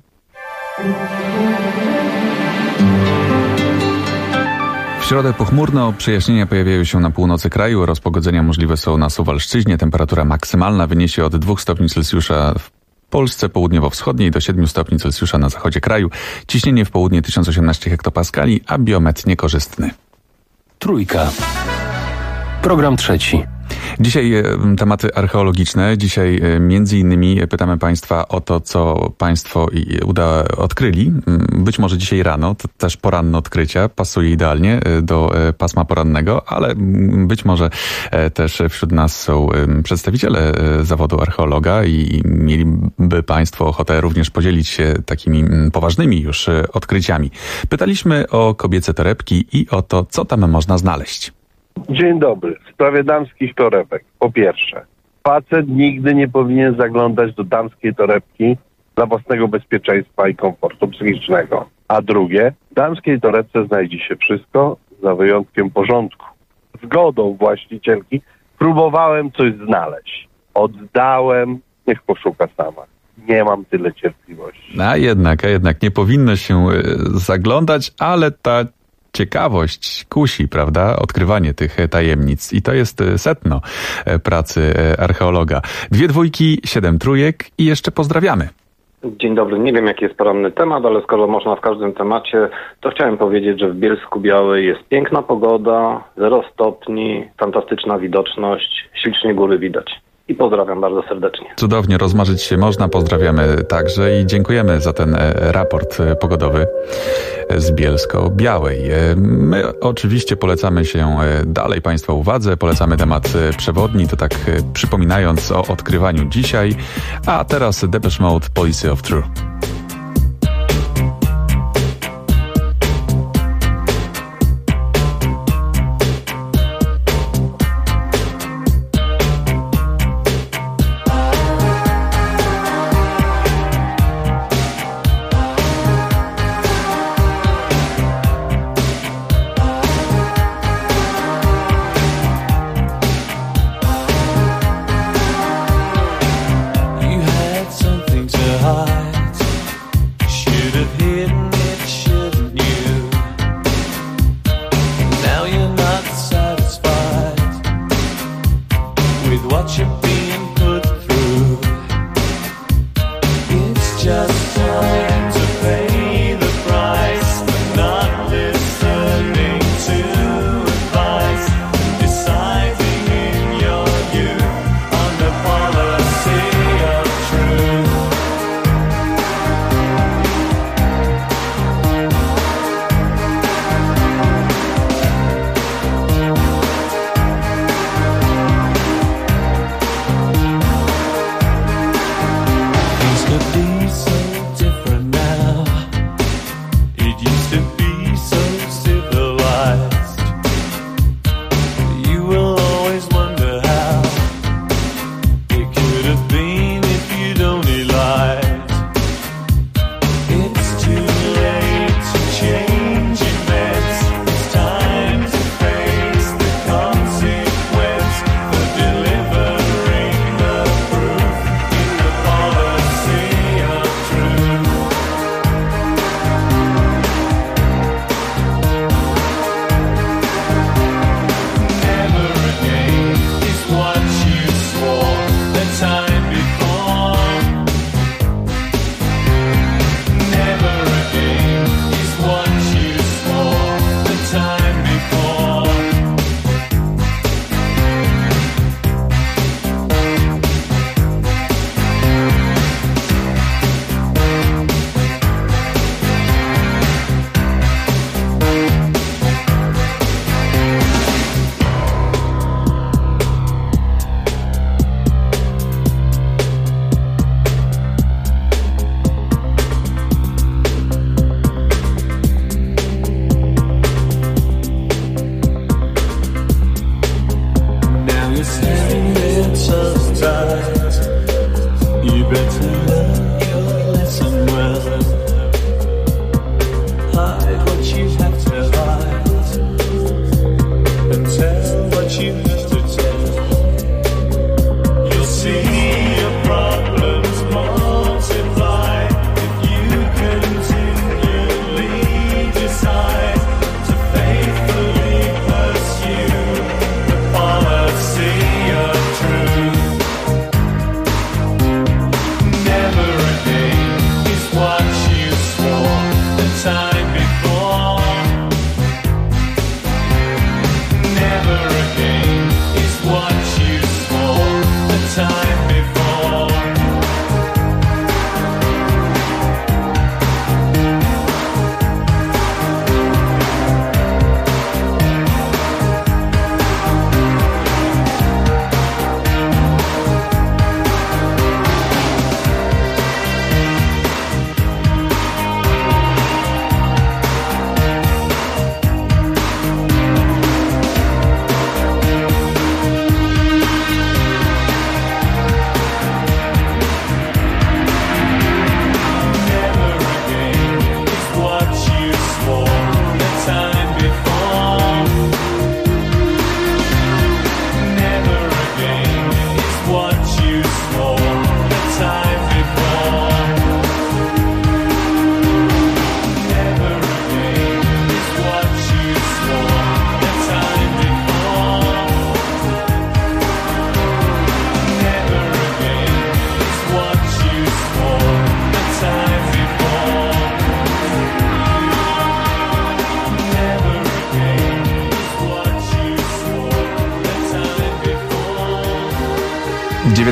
W środę pochmurno, przejaśnienia pojawiają się na północy kraju, rozpogodzenia możliwe są na Suwalszczyźnie, temperatura maksymalna wyniesie od 2 stopni Celsjusza w Polsce południowo-wschodniej do 7 stopni Celsjusza na zachodzie kraju, ciśnienie w południe 1018 hektopaskali, a biometr niekorzystny. Trójka. Program trzeci. Dzisiaj tematy archeologiczne. Dzisiaj między innymi pytamy Państwa o to, co Państwo odkryli. Być może dzisiaj rano, to też poranne odkrycia, pasuje idealnie do pasma porannego, ale być może też wśród nas są przedstawiciele zawodu archeologa i mieliby Państwo ochotę również podzielić się takimi poważnymi już odkryciami. Pytaliśmy o kobiece torebki i o to, co tam można znaleźć. Dzień dobry. W sprawie damskich torebek. Po pierwsze, facet nigdy nie powinien zaglądać do damskiej torebki dla własnego bezpieczeństwa i komfortu psychicznego. A drugie, w damskiej torebce znajdzie się wszystko za wyjątkiem porządku. Zgodą właścicielki próbowałem coś znaleźć. Oddałem, niech poszuka sama. Nie mam tyle cierpliwości. A jednak nie powinno się zaglądać, ale ta ciekawość kusi, prawda? Odkrywanie tych tajemnic. I to jest sedno pracy archeologa. 2 dwójki, 7 trójek i jeszcze pozdrawiamy. Dzień dobry. Nie wiem, jaki jest poranny temat, ale skoro można w każdym temacie, to chciałem powiedzieć, że w Bielsku Białej jest piękna pogoda, 0 stopni, fantastyczna widoczność, ślicznie góry widać. I pozdrawiam bardzo serdecznie. Cudownie, rozmarzyć się można. Pozdrawiamy także i dziękujemy za ten raport pogodowy z Bielsko-Białej. My oczywiście polecamy się dalej Państwa uwadze, polecamy temat przewodni, to tak przypominając o odkrywaniu dzisiaj, a teraz Depeche Mode, Policy of True.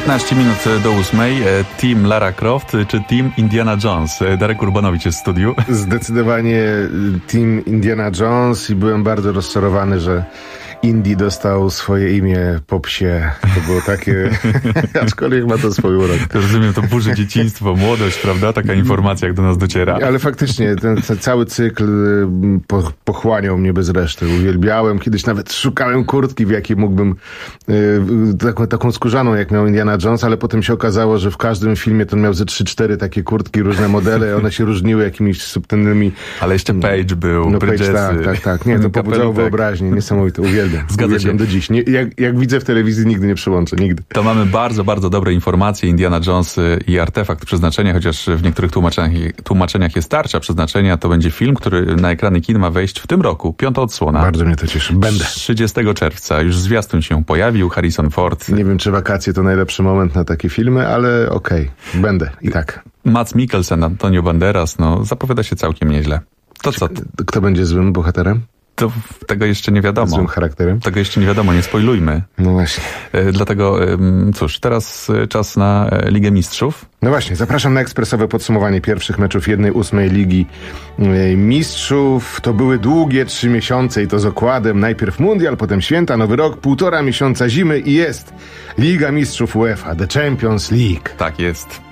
15 minut do 8. Team Lara Croft czy Team Indiana Jones? Darek Urbanowicz jest w studiu. Zdecydowanie Team Indiana Jones i byłem bardzo rozczarowany, że Indy dostał swoje imię po psie. To było takie, aczkolwiek ma to swój urok. To rozumiem, to burzy dzieciństwo, młodość, prawda? Taka informacja, jak do nas dociera. Ale faktycznie, ten cały cykl pochłaniał mnie bez reszty. Uwielbiałem. Kiedyś nawet szukałem kurtki, w jakiej mógłbym taką skórzaną, jak miał Indiana Jones, ale potem się okazało, że w każdym filmie to miał ze 3-4 takie kurtki, różne modele, one się różniły jakimiś subtelnymi... Ale jeszcze Page był, no Page, tak. Nie, to pobudzało wyobraźnię. Niesamowite. Uwielbiam. Zgadza się. Do dziś. Nie, jak widzę w telewizji, nigdy nie przełączę. Nigdy. To mamy bardzo, bardzo dobre informacje. Indiana Jones i artefakt przeznaczenia, chociaż w niektórych tłumaczeniach jest tarcza przeznaczenia. To będzie film, który na ekrany kin ma wejść w tym roku. 5. odsłona. Bardzo mnie to cieszy. Będę. 30 czerwca. Już zwiastun się pojawił. Harrison Ford. Nie wiem, czy wakacje to najlepszy moment na takie filmy, ale okej. Będę. I tak. Mads Mikkelsen, Antonio Banderas. No, zapowiada się całkiem nieźle. To co? Kto będzie złym bohaterem? To tego jeszcze nie wiadomo. Złym charakterem? Tego jeszcze nie wiadomo, nie spoilujmy. No właśnie. Dlatego, cóż, teraz czas na Ligę Mistrzów. No właśnie, zapraszam na ekspresowe podsumowanie pierwszych meczów 1/8 Ligi Mistrzów. To były długie 3 miesiące i to z okładem. Najpierw mundial, potem święta, nowy rok, 1,5 miesiąca zimy i jest Liga Mistrzów UEFA, The Champions League. Tak jest.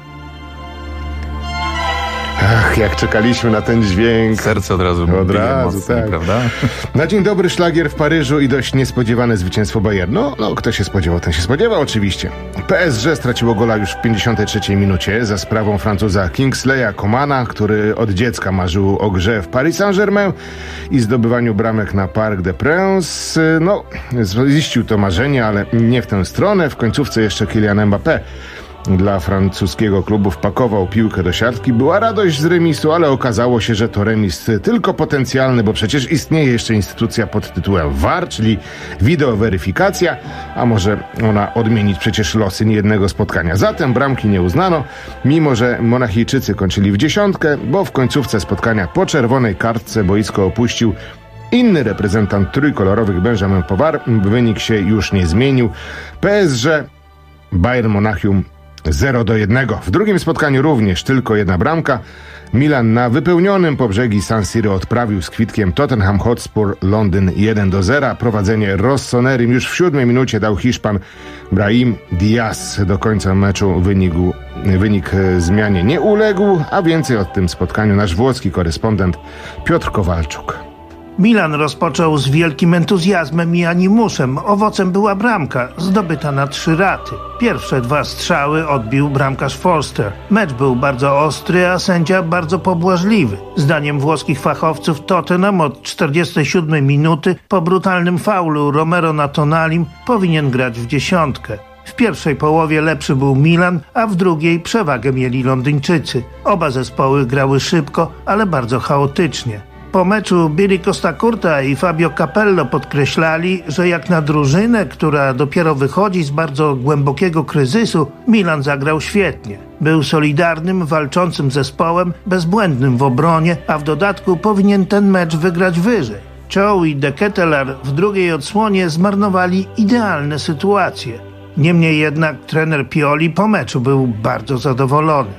Ach, jak czekaliśmy na ten dźwięk. Serce od razu mocniej, tak. Prawda? Na dzień dobry szlagier w Paryżu i dość niespodziewane zwycięstwo Bayernu. No, kto się spodziewał, ten się spodziewał oczywiście. PSG straciło gola już w 53 minucie za sprawą Francuza Kingsleya Comana, który od dziecka marzył o grze w Paris Saint-Germain i zdobywaniu bramek na Parc des Princes. No, ziścił to marzenie, ale nie w tę stronę. W końcówce jeszcze Kylian Mbappé dla francuskiego klubu wpakował piłkę do siatki. Była radość z remisu, ale okazało się, że to remis tylko potencjalny, bo przecież istnieje jeszcze instytucja pod tytułem VAR, czyli wideoweryfikacja, a może ona odmienić przecież losy niejednego spotkania. Zatem bramki nie uznano, mimo że Monachijczycy kończyli w dziesiątkę, bo w końcówce spotkania po czerwonej kartce boisko opuścił inny reprezentant trójkolorowych, Benjamin Pavard. Wynik się już nie zmienił. PSG, Bayern Monachium 0-1. W drugim spotkaniu również tylko jedna bramka. Milan na wypełnionym po brzegi San Siro odprawił z kwitkiem Tottenham Hotspur Londyn 1-0. Prowadzenie Rossonerim już w 7 minucie dał Hiszpan Brahim Diaz. Do końca meczu wynik zmianie nie uległ, a więcej o tym spotkaniu nasz włoski korespondent Piotr Kowalczuk. Milan rozpoczął z wielkim entuzjazmem i animuszem. Owocem była bramka, zdobyta na 3 raty. Pierwsze 2 strzały odbił bramkarz Forster. Mecz był bardzo ostry, a sędzia bardzo pobłażliwy. Zdaniem włoskich fachowców Tottenham od 47 minuty po brutalnym faulu Romero na Tonalim powinien grać w dziesiątkę. W pierwszej połowie lepszy był Milan, a w drugiej przewagę mieli Londyńczycy. Oba zespoły grały szybko, ale bardzo chaotycznie. Po meczu Billy Costa Curta i Fabio Capello podkreślali, że jak na drużynę, która dopiero wychodzi z bardzo głębokiego kryzysu, Milan zagrał świetnie. Był solidarnym, walczącym zespołem, bezbłędnym w obronie, a w dodatku powinien ten mecz wygrać wyżej. Chow i De Ketelaere w drugiej odsłonie zmarnowali idealne sytuacje. Niemniej jednak trener Pioli po meczu był bardzo zadowolony.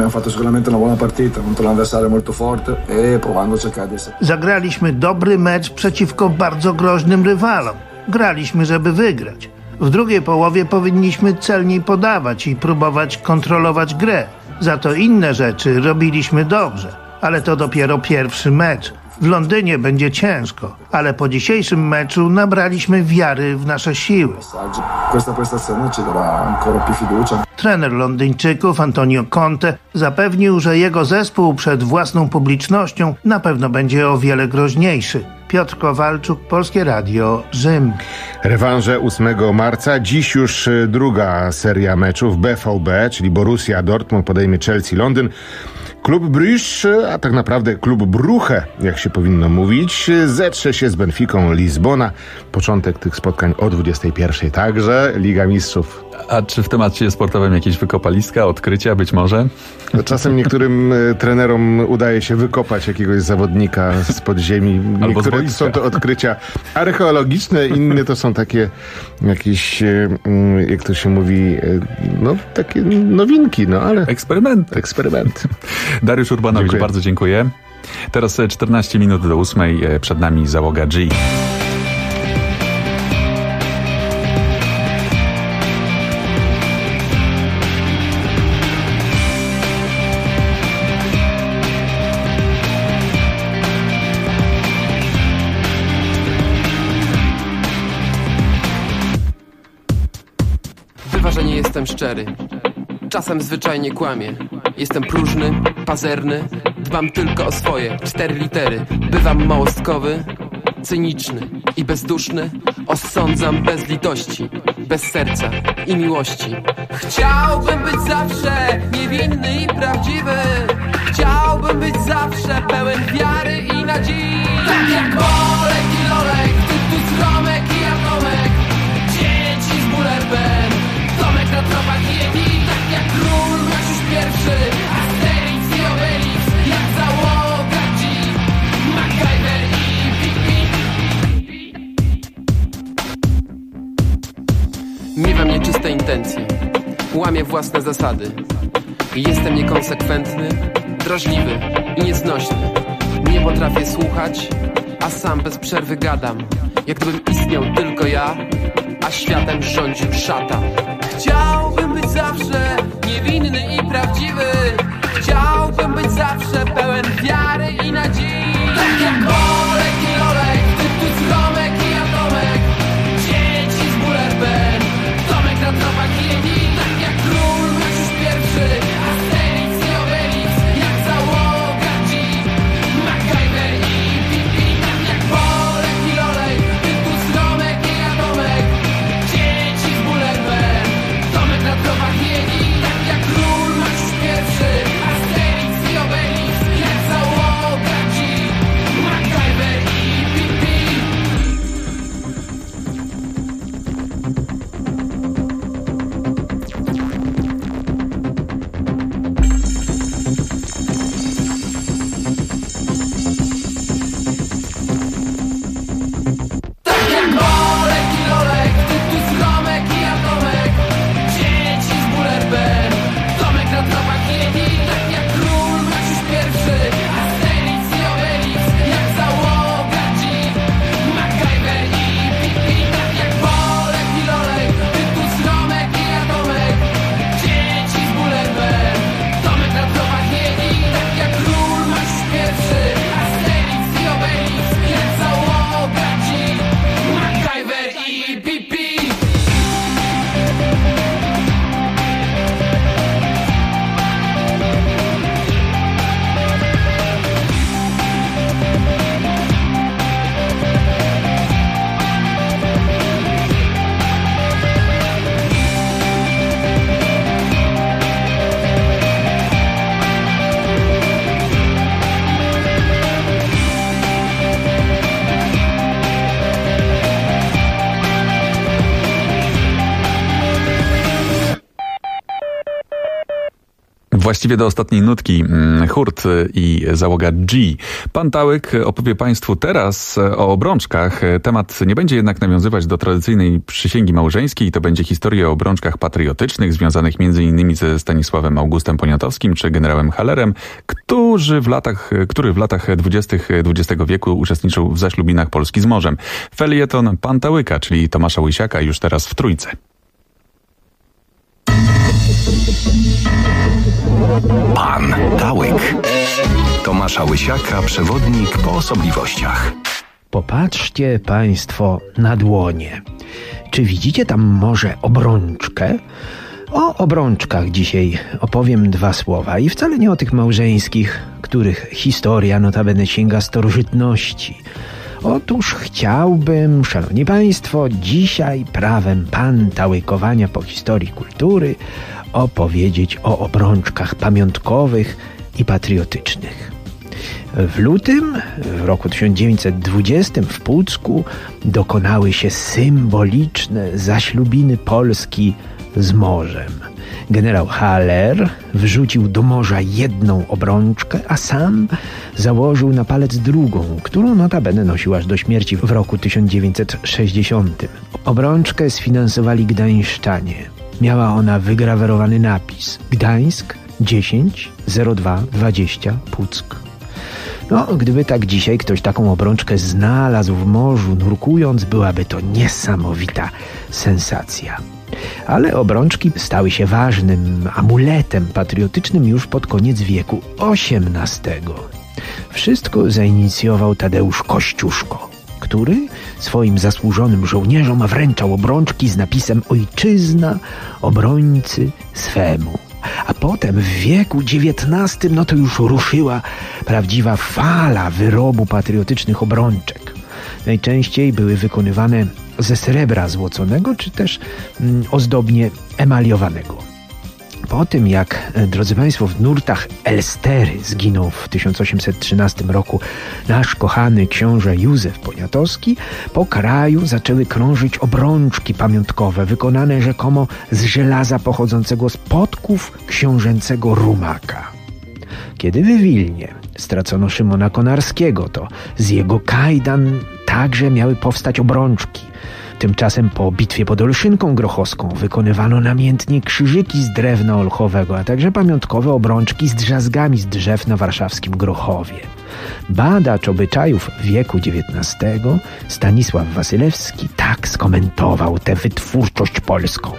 Zagraliśmy dobry mecz przeciwko bardzo groźnym rywalom. Graliśmy, żeby wygrać. W drugiej połowie powinniśmy celniej podawać i próbować kontrolować grę. Za to inne rzeczy robiliśmy dobrze. Ale to dopiero pierwszy mecz. W Londynie będzie ciężko, ale po dzisiejszym meczu nabraliśmy wiary w nasze siły. Trener Londyńczyków Antonio Conte zapewnił, że jego zespół przed własną publicznością na pewno będzie o wiele groźniejszy. Piotr Kowalczuk, Polskie Radio, Rzym. Rewanże 8 marca. Dziś już druga seria meczów BVB, czyli Borussia Dortmund podejmie Chelsea Londyn. Klub Bruges, a tak naprawdę klub Brugge, jak się powinno mówić, zetrze się z Benficą Lizbona. Początek tych spotkań o 21:00. Także Liga Mistrzów A czy w temacie sportowym jakieś wykopaliska, odkrycia być może? Czasem niektórym trenerom udaje się wykopać jakiegoś zawodnika spod ziemi. Niektóre są to odkrycia archeologiczne, inne to są takie jakieś, jak to się mówi, no takie nowinki, no ale... Eksperymenty. Dariusz Urbanowicz, bardzo dziękuję. Teraz 14 minut do 8, przed nami załoga G. Bywa, że nie jestem szczery. Czasem zwyczajnie kłamię. Jestem próżny, pazerny. Dbam tylko o swoje 4 litery. Bywam małostkowy, cyniczny i bezduszny. Osądzam bez litości, bez serca i miłości. Chciałbym być zawsze niewinny i prawdziwy. Chciałbym być zawsze pełen wiary i nadziei. Tak jak Olek i Lolek, Tytus, Romek i Atomek, dzieci z Bullerben, Tomek na tropach Yeti. Tak jak król Maciuś pierwszy, Asterix i Obelix, jak załoga G, MacGyver i Pippi. Miewam nieczyste intencje, łamię własne zasady. Jestem niekonsekwentny, drażliwy i nieznośny. Nie potrafię słuchać, a sam bez przerwy gadam. Jak gdybym istniał tylko ja, a światem rządził szatan. Chciałbym być zawsze niewinny i prawdziwy. Chciałbym być zawsze pełen wiary i nadziei. Tak jak Olek i Lolek, Tytus, Romek i Atomek, dzieci z Bullerben, Tomek na tropach Yeti. Tak jak król Maciuś pierwszy, Asterix i Obelix, jak załoga G, MacGyver i Pippi. Tak jak Olek i Lolek, Tytus, Romek i Atomek, dzieci z Bullerben, Tomek na tropach Yeti. Tak jak król Maciuś pierwszy, Asterix i Obelix, jak załoga G, MacGyver i Pippi. Tak jak Olek i Lolek, Tytus, Romek i Atomek, dzieci z Bullerben, Tomek na tropach Yeti. Tak jak król Maciuś pierwszy, Asterix i Obelix, jak załoga G, MacGyver i Pippi. Tak jak Olek i Lolek, Tytus, Romek i Atomek, dzieci z Bullerben, Tomek na tropach Yeti. Tak jak król Maciuś pierwszy, Asterix i Obelix, jak załoga G, MacGyver i Pippi. Właściwie do ostatniej nutki Hurt i załoga G. Pan Tałyk opowie Państwu teraz o obrączkach. Temat nie będzie jednak nawiązywać do tradycyjnej przysięgi małżeńskiej. To będzie historia o obrączkach patriotycznych związanych m.in. ze Stanisławem Augustem Poniatowskim czy generałem Hallerem, który w latach 20. XX wieku uczestniczył w zaślubinach Polski z morzem. Felieton Pan Tałyka, czyli Tomasza Łysiaka, już teraz w Trójce. Pan Tałyk. Tomasza Łysiaka, przewodnik po osobliwościach. Popatrzcie Państwo na dłonie. Czy widzicie tam może obrączkę? O obrączkach dzisiaj opowiem 2 słowa i wcale nie o tych małżeńskich, których historia notabene sięga starożytności. Otóż chciałbym, szanowni państwo, dzisiaj prawem pantałykowania po historii kultury opowiedzieć o obrączkach pamiątkowych i patriotycznych. W lutym, w roku 1920 w Pucku dokonały się symboliczne zaślubiny Polski z morzem. Generał Haller wrzucił do morza jedną obrączkę, a sam założył na palec drugą, którą notabene nosił aż do śmierci w roku 1960. Obrączkę sfinansowali gdańszczanie. Miała ona wygrawerowany napis: Gdańsk 10 02 20 Puck. No, gdyby tak dzisiaj ktoś taką obrączkę znalazł w morzu, nurkując, byłaby to niesamowita sensacja. Ale obrączki stały się ważnym amuletem patriotycznym już pod koniec wieku XVIII. Wszystko zainicjował Tadeusz Kościuszko, który swoim zasłużonym żołnierzom wręczał obrączki z napisem Ojczyzna obrońcy swemu. A potem w wieku XIX to już ruszyła prawdziwa fala wyrobu patriotycznych obrączek. Najczęściej były wykonywane ze srebra złoconego, czy też ozdobnie emaliowanego. Po tym, jak, drodzy Państwo, w nurtach Elstery zginął w 1813 roku nasz kochany książę Józef Poniatowski, po kraju zaczęły krążyć obrączki pamiątkowe wykonane rzekomo z żelaza pochodzącego z podków książęcego rumaka. Kiedy w Wilnie stracono Szymona Konarskiego, to z jego kajdan także miały powstać obrączki. Tymczasem po bitwie pod Olszynką Grochowską wykonywano namiętnie krzyżyki z drewna olchowego, a także pamiątkowe obrączki z drzazgami z drzew na warszawskim Grochowie. Badacz obyczajów wieku XIX Stanisław Wasylewski tak skomentował tę wytwórczość polską.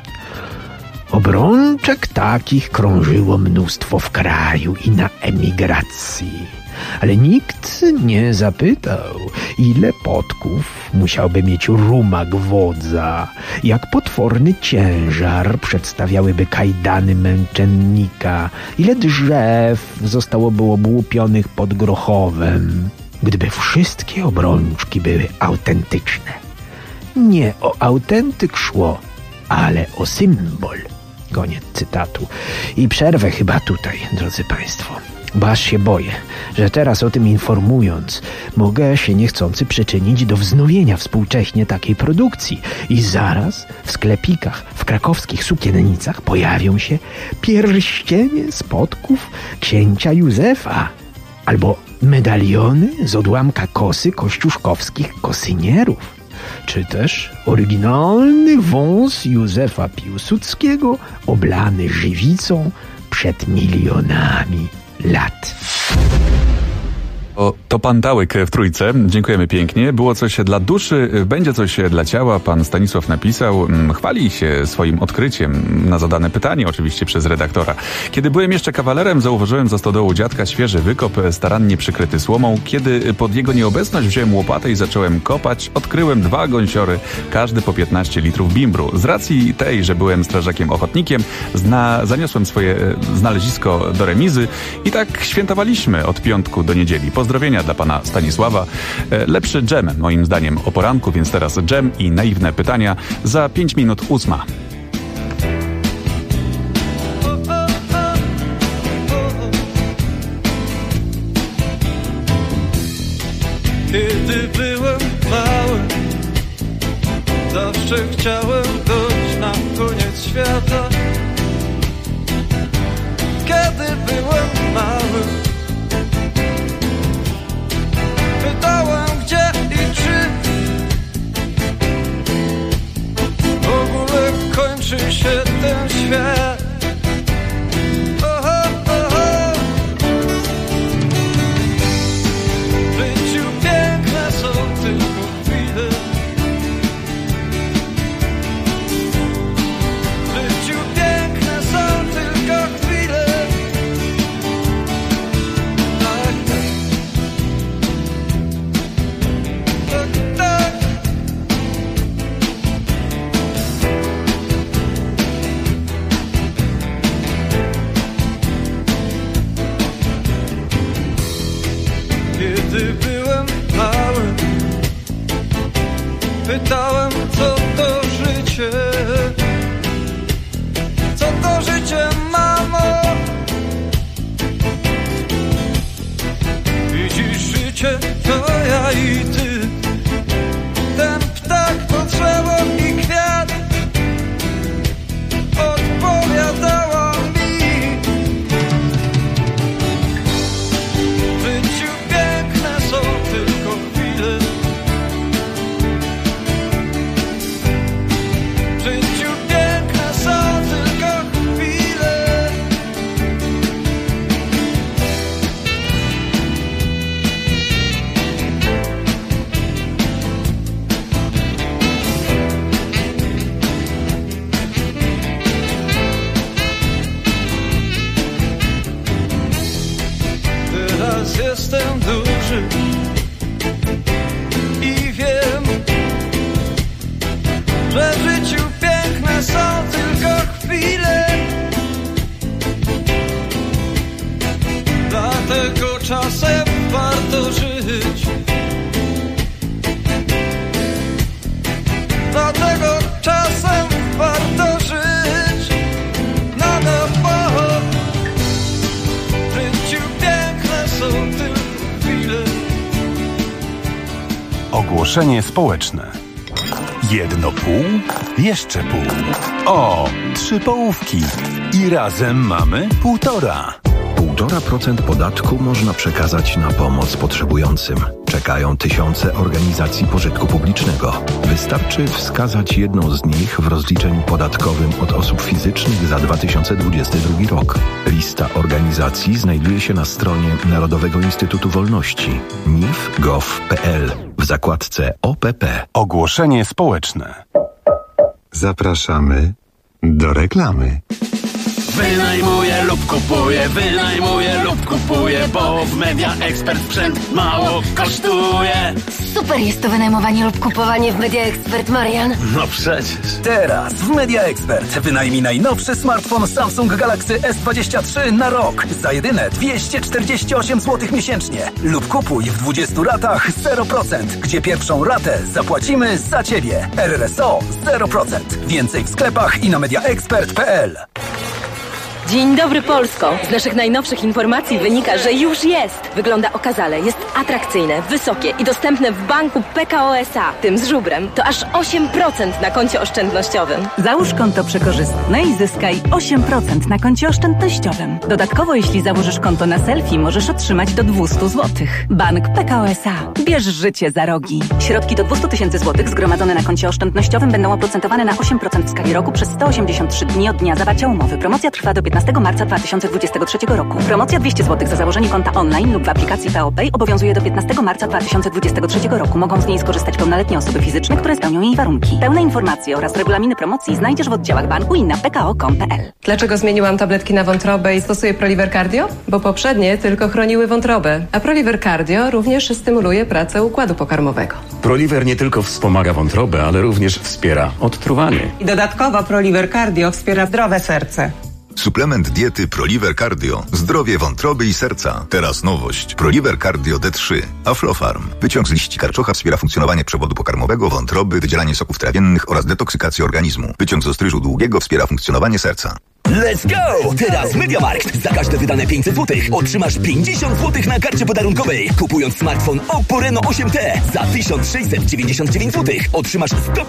Obrączek takich krążyło mnóstwo w kraju i na emigracji. Ale nikt nie zapytał, ile podków musiałby mieć rumak wodza, jak potworny ciężar przedstawiałyby kajdany męczennika, ile drzew zostałoby obłupionych pod Grochowem, gdyby wszystkie obrączki były autentyczne. Nie o autentyk szło, ale o symbol. Koniec cytatu. I przerwę chyba tutaj, drodzy Państwo. Bo aż się boję, że teraz o tym informując, mogę się niechcący przyczynić do wznowienia współcześnie takiej produkcji. I zaraz w sklepikach, w krakowskich sukiennicach pojawią się pierścienie z podków księcia Józefa albo medaliony z odłamka kosy kościuszkowskich kosynierów, czy też oryginalny wąs Józefa Piłsudskiego oblany żywicą przed milionami lat. To pan Tałyk w Trójce. Dziękujemy pięknie. Było coś dla duszy, będzie coś dla ciała. Pan Stanisław napisał, chwali się swoim odkryciem na zadane pytanie, oczywiście przez redaktora. Kiedy byłem jeszcze kawalerem, zauważyłem za stodołą dziadka świeży wykop, starannie przykryty słomą. Kiedy pod jego nieobecność wziąłem łopatę i zacząłem kopać, odkryłem 2 gąsiory, każdy po 15 litrów bimbru. Z racji tej, że byłem strażakiem ochotnikiem, zaniosłem swoje znalezisko do remizy i tak świętowaliśmy od piątku do niedzieli. Pozdrowienia dla pana Stanisława. Lepszy dżem, moim zdaniem, o poranku, więc teraz dżem i naiwne pytania za 5 minut 8. Kiedy byłem mały, zawsze chciałem dojść na koniec świata. Kiedy byłem mały, pytałem gdzie i czy w ogóle kończy się ten świat. Oho, oho. W życiu piękne są tylko chwile. W życiu piękne są tylko chwile. Tak, tak. Tak, tak. Kiedy byłem mały, pytałem co to życie. Co to życie, mamo? Widzisz, życie to ja i ty. Ten ptak to drzewo i kwiat. Ogłoszenie społeczne. Jedno pół, jeszcze pół. O, 3 połówki. I razem mamy 1,5. 1,5% podatku można przekazać na pomoc potrzebującym. Czekają tysiące organizacji pożytku publicznego. Wystarczy wskazać jedną z nich w rozliczeniu podatkowym od osób fizycznych za 2022 rok. Lista organizacji znajduje się na stronie Narodowego Instytutu Wolności nif.gov.pl w zakładce OPP. Ogłoszenie społeczne. Zapraszamy do reklamy. Wynajmuję lub kupuję, bo w Media Expert sprzęt mało kosztuje. Super jest to wynajmowanie lub kupowanie w Media Expert, Marian. No przecież. Teraz w Media Expert wynajmij najnowszy smartfon Samsung Galaxy S23 na rok za jedyne 248 zł miesięcznie. Lub kupuj w 20 ratach 0%, gdzie pierwszą ratę zapłacimy za Ciebie. RRSO 0%. Więcej w sklepach i na mediaexpert.pl. Dzień dobry, Polsko! Z naszych najnowszych informacji wynika, że już jest. Wygląda okazale, jest atrakcyjne, wysokie i dostępne w banku PKO SA. Tym z żubrem to aż 8% na koncie oszczędnościowym. Załóż konto przekorzystne i zyskaj 8% na koncie oszczędnościowym. Dodatkowo, jeśli założysz konto na selfie, możesz otrzymać do 200 zł. Bank PKO SA. Bierz życie za rogi. Środki do 200 000 zł zgromadzone na koncie oszczędnościowym będą oprocentowane na 8% w skali roku przez 183 dni od dnia zawarcia umowy. Promocja trwa do 15 marca 2023 roku. Promocja 200 zł za założenie konta online lub w aplikacji PO Pay obowiązuje do 15 marca 2023 roku. Mogą z niej skorzystać pełnoletnie osoby fizyczne, które spełnią jej warunki. Pełne informacje oraz regulaminy promocji znajdziesz w oddziałach banku i na pko.com.pl. Dlaczego zmieniłam tabletki na wątrobę i stosuję Proliver Cardio? Bo poprzednie tylko chroniły wątrobę, a Proliver Cardio również stymuluje pracę układu pokarmowego. Proliver nie tylko wspomaga wątrobę, ale również wspiera odtruwanie. I dodatkowo Proliver Cardio wspiera zdrowe serce. Suplement diety Proliver Cardio. Zdrowie wątroby i serca. Teraz nowość. Proliver Cardio D3. Aflofarm. Wyciąg z liści karczocha wspiera funkcjonowanie przewodu pokarmowego, wątroby, wydzielanie soków trawiennych oraz detoksykację organizmu. Wyciąg z ostryżu długiego wspiera funkcjonowanie serca. Let's go! Teraz MediaMarkt. Za każde wydane 500 zł otrzymasz 50 zł na karcie podarunkowej. Kupując smartfon Oppo Reno 8T za 1699 zł otrzymasz 150